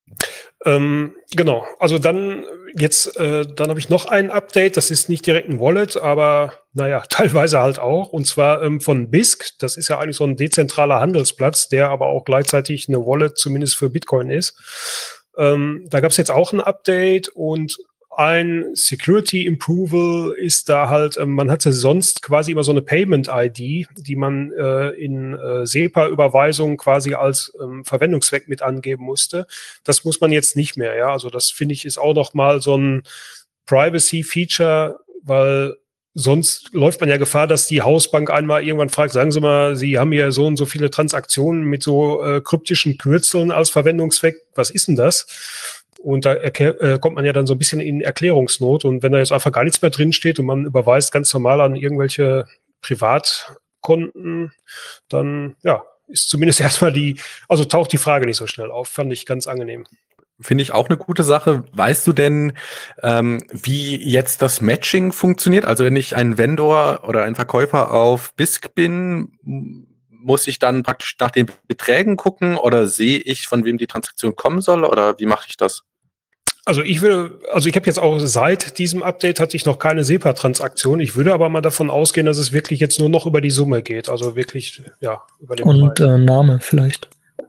Ähm, genau, also dann jetzt, äh, dann habe ich noch ein Update, das ist nicht direkt ein Wallet, aber naja, teilweise halt auch, und zwar ähm, von Bisq. Das ist ja eigentlich so ein dezentraler Handelsplatz, der aber auch gleichzeitig eine Wallet zumindest für Bitcoin ist. Ähm, da gab es jetzt auch ein Update und ein Security Improval ist da halt, ähm, man hatte sonst quasi immer so eine Payment-I D, die man äh, in äh, SEPA-Überweisungen quasi als ähm, Verwendungszweck mit angeben musste. Das muss man jetzt nicht mehr, ja. Also das finde ich ist auch noch mal so ein Privacy-Feature, weil sonst läuft man ja Gefahr, dass die Hausbank einmal irgendwann fragt, sagen Sie mal, Sie haben hier so und so viele Transaktionen mit so äh, kryptischen Kürzeln als Verwendungszweck. Was ist denn das? Und da äh, kommt man ja dann so ein bisschen in Erklärungsnot. Und wenn da jetzt einfach gar nichts mehr drinsteht und man überweist ganz normal an irgendwelche Privatkonten, dann ja, ist zumindest erstmal die, also taucht die Frage nicht so schnell auf. Fand ich ganz angenehm. Finde ich auch eine gute Sache. Weißt du denn, ähm, wie jetzt das Matching funktioniert? Also wenn ich ein Vendor oder ein Verkäufer auf Bisq bin, muss ich dann praktisch nach den Beträgen gucken oder sehe ich, von wem die Transaktion kommen soll oder wie mache ich das? Also ich würde, also ich habe jetzt auch seit diesem Update hatte ich noch keine SEPA-Transaktion. Ich würde aber mal davon ausgehen, dass es wirklich jetzt nur noch über die Summe geht. Also wirklich, ja, über den Und äh, Name vielleicht.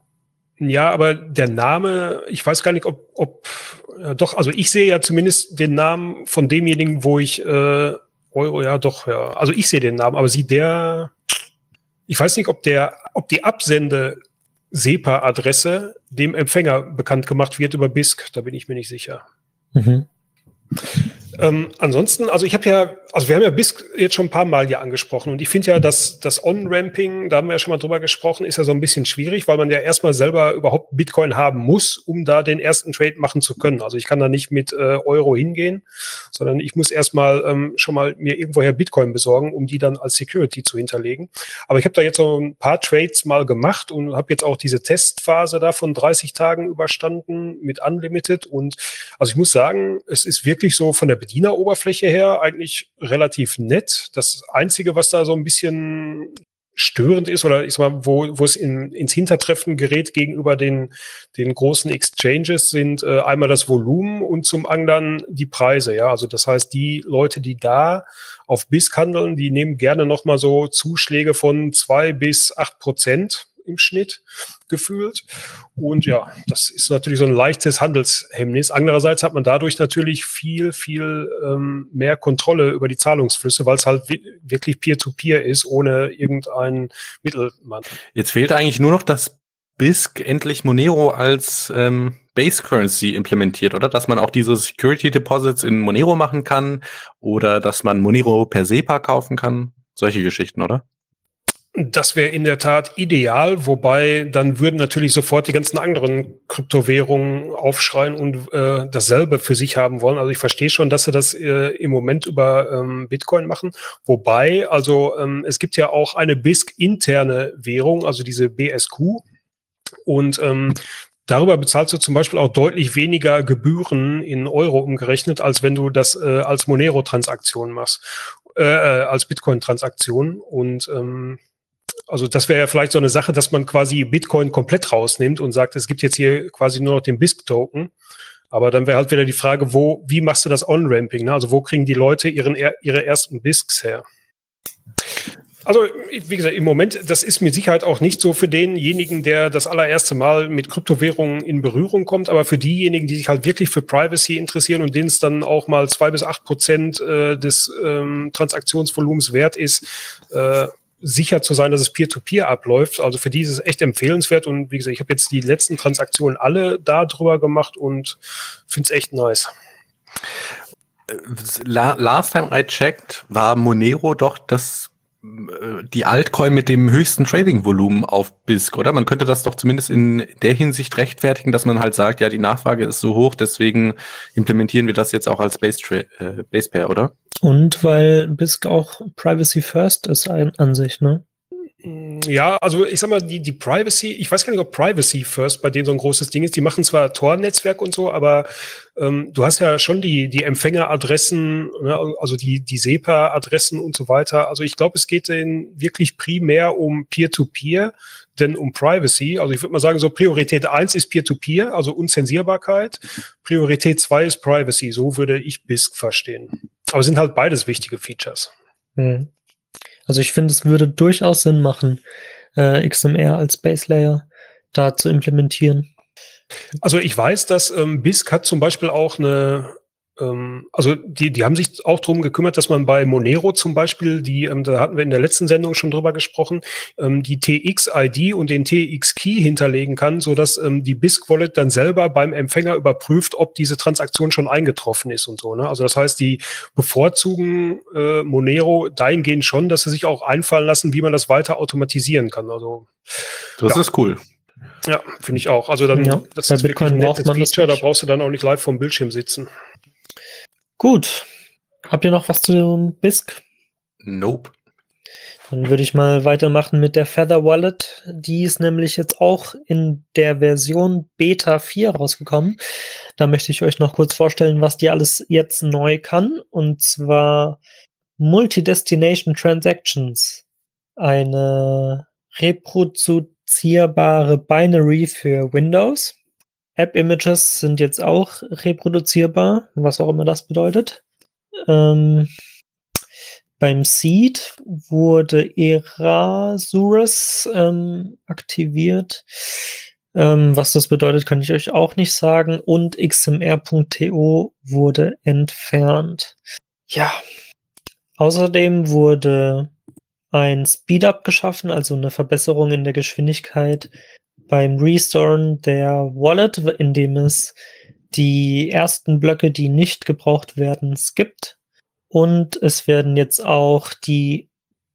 Ja, aber der Name, ich weiß gar nicht, ob, ob äh, doch, also ich sehe ja zumindest den Namen von demjenigen, wo ich äh, Euro, ja doch, ja. Also ich sehe den Namen, aber sieht der, ich weiß nicht, ob der, ob die Absende SEPA-Adresse dem Empfänger bekannt gemacht wird über Bisq, da bin ich mir nicht sicher. Mhm. Ähm, ansonsten, also ich habe ja, also wir haben ja Bisq jetzt schon ein paar Mal hier angesprochen und ich finde ja, dass das On-Ramping, da haben wir ja schon mal drüber gesprochen, ist ja so ein bisschen schwierig, weil man ja erstmal selber überhaupt Bitcoin haben muss, um da den ersten Trade machen zu können. Also ich kann da nicht mit äh, Euro hingehen, sondern ich muss erstmal ähm, schon mal mir irgendwoher Bitcoin besorgen, um die dann als Security zu hinterlegen. Aber ich habe da jetzt so ein paar Trades mal gemacht und habe jetzt auch diese Testphase da von dreißig Tagen überstanden mit Unlimited und also ich muss sagen, es ist wirklich so von der Bedieneroberfläche her eigentlich relativ nett. Das Einzige, was da so ein bisschen störend ist oder ich sag mal, wo, wo es in, ins Hintertreffen gerät gegenüber den, den großen Exchanges, sind äh, einmal das Volumen und zum anderen die Preise. Ja, also das heißt, die Leute, die da auf Bisq handeln, die nehmen gerne nochmal so Zuschläge von zwei bis acht Prozent im Schnitt gefühlt. Und ja, das ist natürlich so ein leichtes Handelshemmnis. Andererseits hat man dadurch natürlich viel, viel ähm, mehr Kontrolle über die Zahlungsflüsse, weil es halt wirklich Peer-to-Peer ist, ohne irgendeinen Mittelmann. Jetzt fehlt eigentlich nur noch, dass Bisq endlich Monero als ähm, Base Currency implementiert, oder? Dass man auch diese Security Deposits in Monero machen kann oder dass man Monero per SEPA kaufen kann. Solche Geschichten, oder? Das wäre in der Tat ideal, wobei dann würden natürlich sofort die ganzen anderen Kryptowährungen aufschreien und äh, dasselbe für sich haben wollen. Also ich verstehe schon, dass sie das äh, im Moment über ähm, Bitcoin machen. Wobei, also ähm, es gibt ja auch eine B I S C-interne Währung, also diese B S Q. Und ähm, darüber bezahlst du zum Beispiel auch deutlich weniger Gebühren in Euro umgerechnet, als wenn du das äh, als Monero-Transaktion machst, äh, als Bitcoin-Transaktion. Und ähm, also das wäre ja vielleicht so eine Sache, dass man quasi Bitcoin komplett rausnimmt und sagt, es gibt jetzt hier quasi nur noch den B I S C-Token. Aber dann wäre halt wieder die Frage, wo, wie machst du das On-Ramping? Ne? Also wo kriegen die Leute ihren, ihre ersten B I S Cs her? Also, wie gesagt, im Moment, das ist mit Sicherheit auch nicht so für denjenigen, der das allererste Mal mit Kryptowährungen in Berührung kommt, aber für diejenigen, die sich halt wirklich für Privacy interessieren und denen es dann auch mal zwei bis acht Prozent äh, des ähm, Transaktionsvolumens wert ist, äh, sicher zu sein, dass es Peer-to-Peer abläuft. Also für die ist es echt empfehlenswert und wie gesagt, ich habe jetzt die letzten Transaktionen alle da drüber gemacht und finde es echt nice. Last time I checked, war Monero doch das die Altcoin mit dem höchsten Trading-Volumen auf B I S C, oder? Man könnte das doch zumindest in der Hinsicht rechtfertigen, dass man halt sagt, ja, die Nachfrage ist so hoch, deswegen implementieren wir das jetzt auch als Base, äh, Base Pair, oder? Und weil B I S C auch Privacy First ist ein, an sich, ne? Ja, also ich sag mal, die, die Privacy, ich weiß gar nicht, ob Privacy First bei denen so ein großes Ding ist. Die machen zwar Tor-Netzwerk und so, aber ähm, du hast ja schon die, die Empfängeradressen, ne, also die, die SEPA-Adressen und so weiter. Also ich glaube, es geht denen wirklich primär um Peer-to-Peer, denn um Privacy. Also ich würde mal sagen, so Priorität eins ist Peer-to-Peer, also Unzensierbarkeit. Priorität zwei ist Privacy. So würde ich B I S C verstehen. Aber es sind halt beides wichtige Features. Hm. Also ich finde, es würde durchaus Sinn machen, äh, X M R als Base Layer da zu implementieren. Also ich weiß, dass ähm, B I S C hat zum Beispiel auch eine, ähm, also die, die haben sich auch darum gekümmert, dass man bei Monero zum Beispiel, die, ähm, da hatten wir in der letzten Sendung schon drüber gesprochen, ähm, die T X-I D und den T X-Key hinterlegen kann, sodass ähm, die B I S C-Wallet dann selber beim Empfänger überprüft, ob diese Transaktion schon eingetroffen ist und so. Ne? Also das heißt, die bevorzugen äh, Monero dahingehend schon, dass sie sich auch einfallen lassen, wie man das weiter automatisieren kann. Also das ja. ist cool. Ja, finde ich auch. Also dann, Ja, das bei ist wirklich Bitcoin ein braucht nettes man das Feature, da nicht. brauchst du dann auch nicht live vom Bildschirm sitzen. Gut. Habt ihr noch was zu dem B I S C? Nope. Dann würde ich mal weitermachen mit der Feather Wallet. Die ist nämlich jetzt auch in der Version Beta vier rausgekommen. Da möchte ich euch noch kurz vorstellen, was die alles jetzt neu kann. Und zwar Multi-Destination Transactions. Eine reproduzierbare Binary für Windows. App-Images sind jetzt auch reproduzierbar, was auch immer das bedeutet. Ähm, beim Seed wurde Erasurus ähm, aktiviert. Ähm, was das bedeutet, kann ich euch auch nicht sagen. Und X M R Punkt T O wurde entfernt. Ja. Außerdem wurde ein Speedup geschaffen, also eine Verbesserung in der Geschwindigkeit beim Restoren der Wallet, indem es die ersten Blöcke, die nicht gebraucht werden, skippt. Und es werden jetzt auch die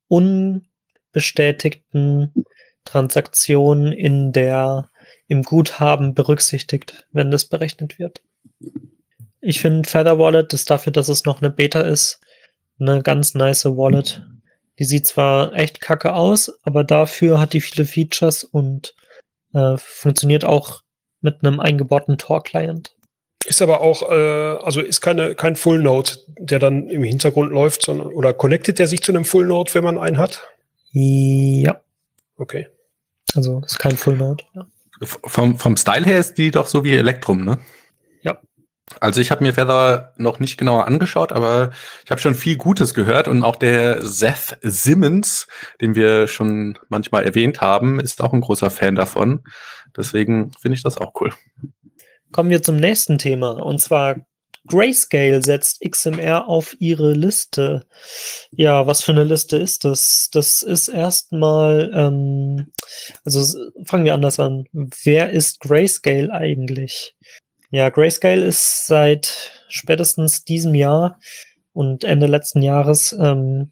unbestätigten Transaktionen in der, im Guthaben berücksichtigt, wenn das berechnet wird. Ich finde Feather Wallet ist dafür, dass es noch eine Beta ist, eine ganz nice Wallet. Die sieht zwar echt kacke aus, aber dafür hat die viele Features und äh, funktioniert auch mit einem eingebauten Tor-Client. Ist aber auch, äh, also ist keine, kein Full Node, der dann im Hintergrund läuft, sondern, oder connectet der sich zu einem Full Node, wenn man einen hat? Ja. Okay. Also ist kein Full Node. Ja. Vom, vom Style her ist die doch so wie Electrum, ne? Ja. Also ich habe mir Feather noch nicht genauer angeschaut, aber ich habe schon viel Gutes gehört und auch der Seth Simmons, den wir schon manchmal erwähnt haben, ist auch ein großer Fan davon. Deswegen finde ich das auch cool. Kommen wir zum nächsten Thema und zwar Grayscale setzt X M R auf ihre Liste. Ja, was für eine Liste ist das? Das ist erstmal, ähm, also fangen wir anders an. Wer ist Grayscale eigentlich? Ja, Grayscale ist seit spätestens diesem Jahr und Ende letzten Jahres ähm,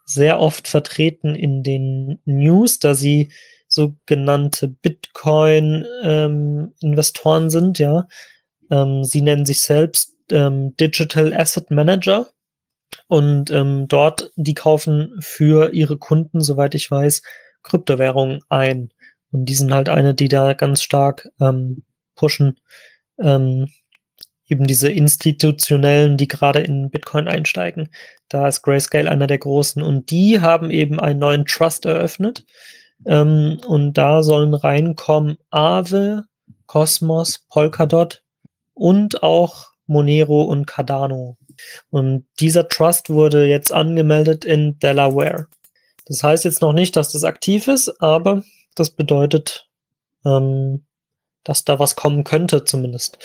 sehr oft vertreten in den News, da sie sogenannte Bitcoin-Investoren ähm, sind, ja. Ähm, sie nennen sich selbst ähm, Digital Asset Manager und ähm, dort, die kaufen für ihre Kunden, soweit ich weiß, Kryptowährungen ein. Und die sind halt eine, die da ganz stark ähm, pushen, ähm, eben diese institutionellen, die gerade in Bitcoin einsteigen. Da ist Grayscale einer der großen und die haben eben einen neuen Trust eröffnet. Ähm, und da sollen reinkommen Aave, Cosmos, Polkadot und auch Monero und Cardano. Und dieser Trust wurde jetzt angemeldet in Delaware. Das heißt jetzt noch nicht, dass das aktiv ist, aber das bedeutet, ähm, dass da was kommen könnte zumindest.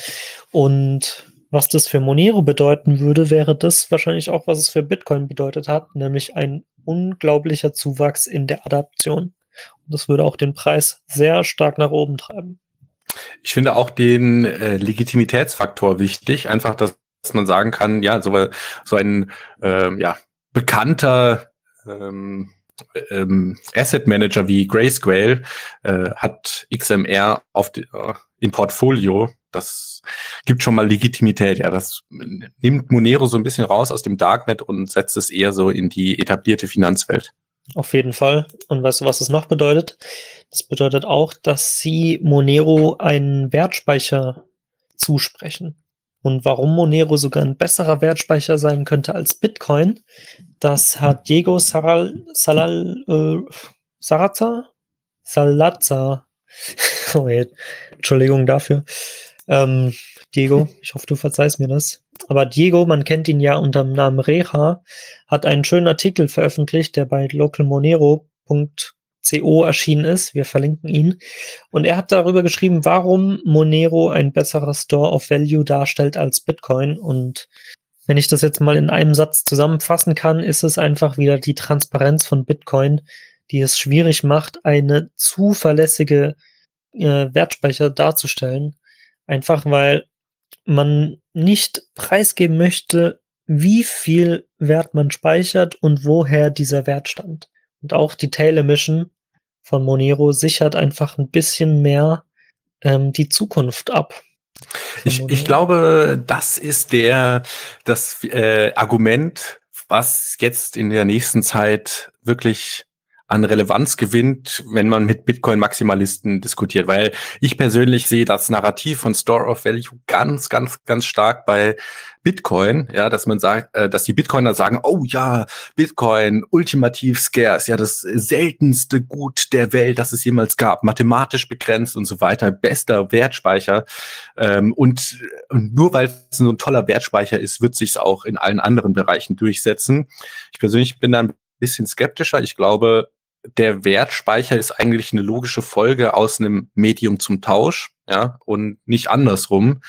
Und was das für Monero bedeuten würde, wäre das wahrscheinlich auch, was es für Bitcoin bedeutet hat, nämlich ein unglaublicher Zuwachs in der Adaption. Und das würde auch den Preis sehr stark nach oben treiben. Ich finde auch den äh, Legitimitätsfaktor wichtig, einfach, dass, dass man sagen kann, ja, so, so ein ähm, ja, bekannter ähm, ähm, Asset Manager wie Grayscale äh, hat X M R auf die, äh, im Portfolio. Das gibt schon mal Legitimität. Ja, das nimmt Monero so ein bisschen raus aus dem Darknet und setzt es eher so in die etablierte Finanzwelt. Auf jeden Fall. Und weißt du, was es noch bedeutet? Das bedeutet auch, dass sie Monero einen Wertspeicher zusprechen. Und warum Monero sogar ein besserer Wertspeicher sein könnte als Bitcoin, das hat Diego Saral, Salal, äh, Sarazza? Salazar. Oh, ey. Entschuldigung dafür. Ähm, Diego, ich hoffe, du verzeihst mir das. Aber Diego, man kennt ihn ja unter dem Namen Reha, hat einen schönen Artikel veröffentlicht, der bei localmonero punkt co erschienen ist. Wir verlinken ihn. Und er hat darüber geschrieben, warum Monero ein besserer Store of Value darstellt als Bitcoin. Und wenn ich das jetzt mal in einem Satz zusammenfassen kann, ist es einfach wieder die Transparenz von Bitcoin, die es schwierig macht, eine zuverlässige äh, Wertspeicher darzustellen. Einfach weil man nicht preisgeben möchte, wie viel Wert man speichert und woher dieser Wert stammt. Und auch die Tail Emission von Monero sichert einfach ein bisschen mehr ähm, die Zukunft ab. Ich, ich glaube, das ist der das äh, Argument, was jetzt in der nächsten Zeit wirklich an Relevanz gewinnt, wenn man mit Bitcoin-Maximalisten diskutiert, weil ich persönlich sehe das Narrativ von Store of Value ganz, ganz, ganz stark bei Bitcoin, ja, dass man sagt, äh, dass die Bitcoiner sagen, oh ja, Bitcoin, ultimativ scarce, ja, das seltenste Gut der Welt, das es jemals gab, mathematisch begrenzt und so weiter, bester Wertspeicher, ähm, und, und nur weil es so ein toller Wertspeicher ist, wird sich es auch in allen anderen Bereichen durchsetzen. Ich persönlich bin da ein bisschen skeptischer. Ich glaube, der Wertspeicher ist eigentlich eine logische Folge aus einem Medium zum Tausch, ja, und nicht andersrum.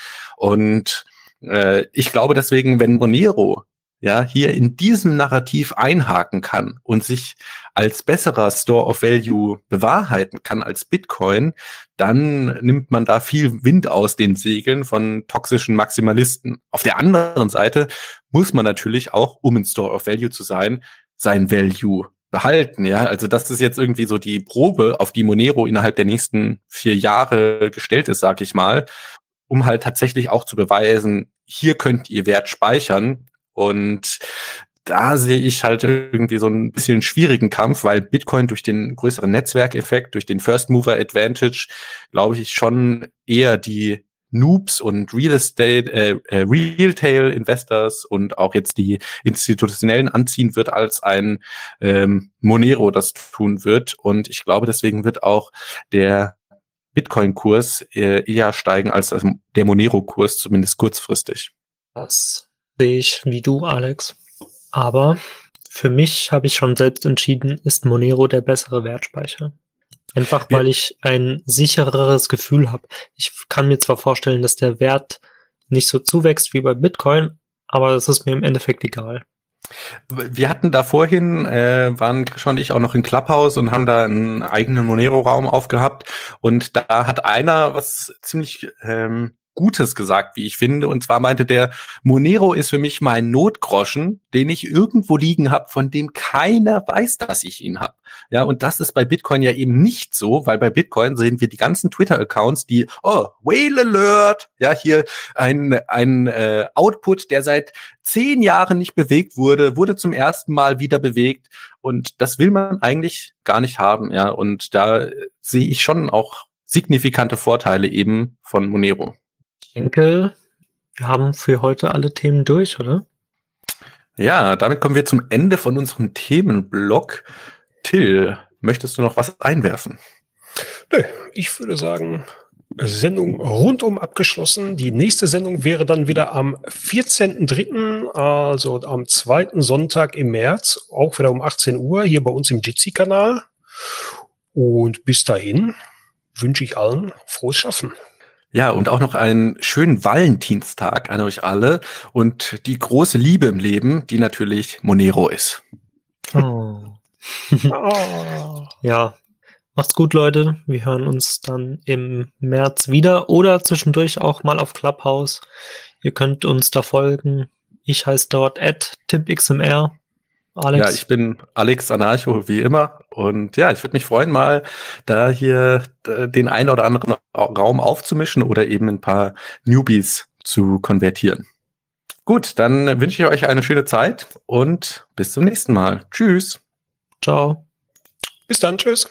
Und äh, ich glaube deswegen, wenn Monero ja hier in diesem Narrativ einhaken kann und sich als besserer Store of Value bewahrheiten kann als Bitcoin, dann nimmt man da viel Wind aus den Segeln von toxischen Maximalisten. Auf der anderen Seite muss man natürlich auch, um ein Store of Value zu sein, sein Value behalten, ja. Also das ist jetzt irgendwie so die Probe, auf die Monero innerhalb der nächsten vier Jahre gestellt ist, sag ich mal, um halt tatsächlich auch zu beweisen, hier könnt ihr Wert speichern. Und da sehe ich halt irgendwie so ein bisschen einen schwierigen Kampf, weil Bitcoin durch den größeren Netzwerkeffekt, durch den First Mover Advantage, glaube ich, schon eher die Noobs und Real Estate, äh, äh, Retail Investors und auch jetzt die Institutionellen anziehen wird, als ein ähm, Monero das tun wird. Und ich glaube, deswegen wird auch der Bitcoin-Kurs äh, eher steigen als der Monero-Kurs, zumindest kurzfristig. Das sehe ich wie du, Alex. Aber für mich habe ich schon selbst entschieden, ist Monero der bessere Wertspeicher. Einfach weil ich ein sichereres Gefühl habe. Ich kann mir zwar vorstellen, dass der Wert nicht so zuwächst wie bei Bitcoin, aber das ist mir im Endeffekt egal. Wir hatten da vorhin, äh, waren Grisha und ich auch noch in Clubhouse und haben da einen eigenen Monero-Raum aufgehabt. Und da hat einer was ziemlich ähm, Gutes gesagt, wie ich finde. Und zwar meinte der, Monero ist für mich mein Notgroschen, den ich irgendwo liegen habe, von dem keiner weiß, dass ich ihn habe. Ja, und das ist bei Bitcoin ja eben nicht so, weil bei Bitcoin sehen wir die ganzen Twitter-Accounts, die, oh, Whale Alert, ja, hier ein, ein äh, Output, der seit zehn Jahren nicht bewegt wurde, wurde zum ersten Mal wieder bewegt. Und das will man eigentlich gar nicht haben, ja. Und da sehe ich schon auch signifikante Vorteile eben von Monero. Ich denke, wir haben für heute alle Themen durch, oder? Ja, damit kommen wir zum Ende von unserem Themenblock. Till, möchtest du noch was einwerfen? Nö, ich würde sagen, Sendung rundum abgeschlossen. Die nächste Sendung wäre dann wieder am vierzehnten dritten, also am zweiten Sonntag im März, auch wieder um achtzehn Uhr, hier bei uns im Jitsi-Kanal. Und bis dahin wünsche ich allen frohes Schaffen. Ja, und auch noch einen schönen Valentinstag an euch alle und die große Liebe im Leben, die natürlich Monero ist. Oh. Ah. Ja, macht's gut, Leute. Wir hören uns dann im März wieder oder zwischendurch auch mal auf Clubhouse. Ihr könnt uns da folgen. Ich heiße dort at tipxmr. Alex. Ja, ich bin Alex Anarcho, wie immer. Und ja, ich würde mich freuen, mal da hier äh, den einen oder anderen Raum aufzumischen oder eben ein paar Newbies zu konvertieren. Gut, dann wünsche ich euch eine schöne Zeit und bis zum nächsten Mal. Tschüss. Ciao. Bis dann, tschüss.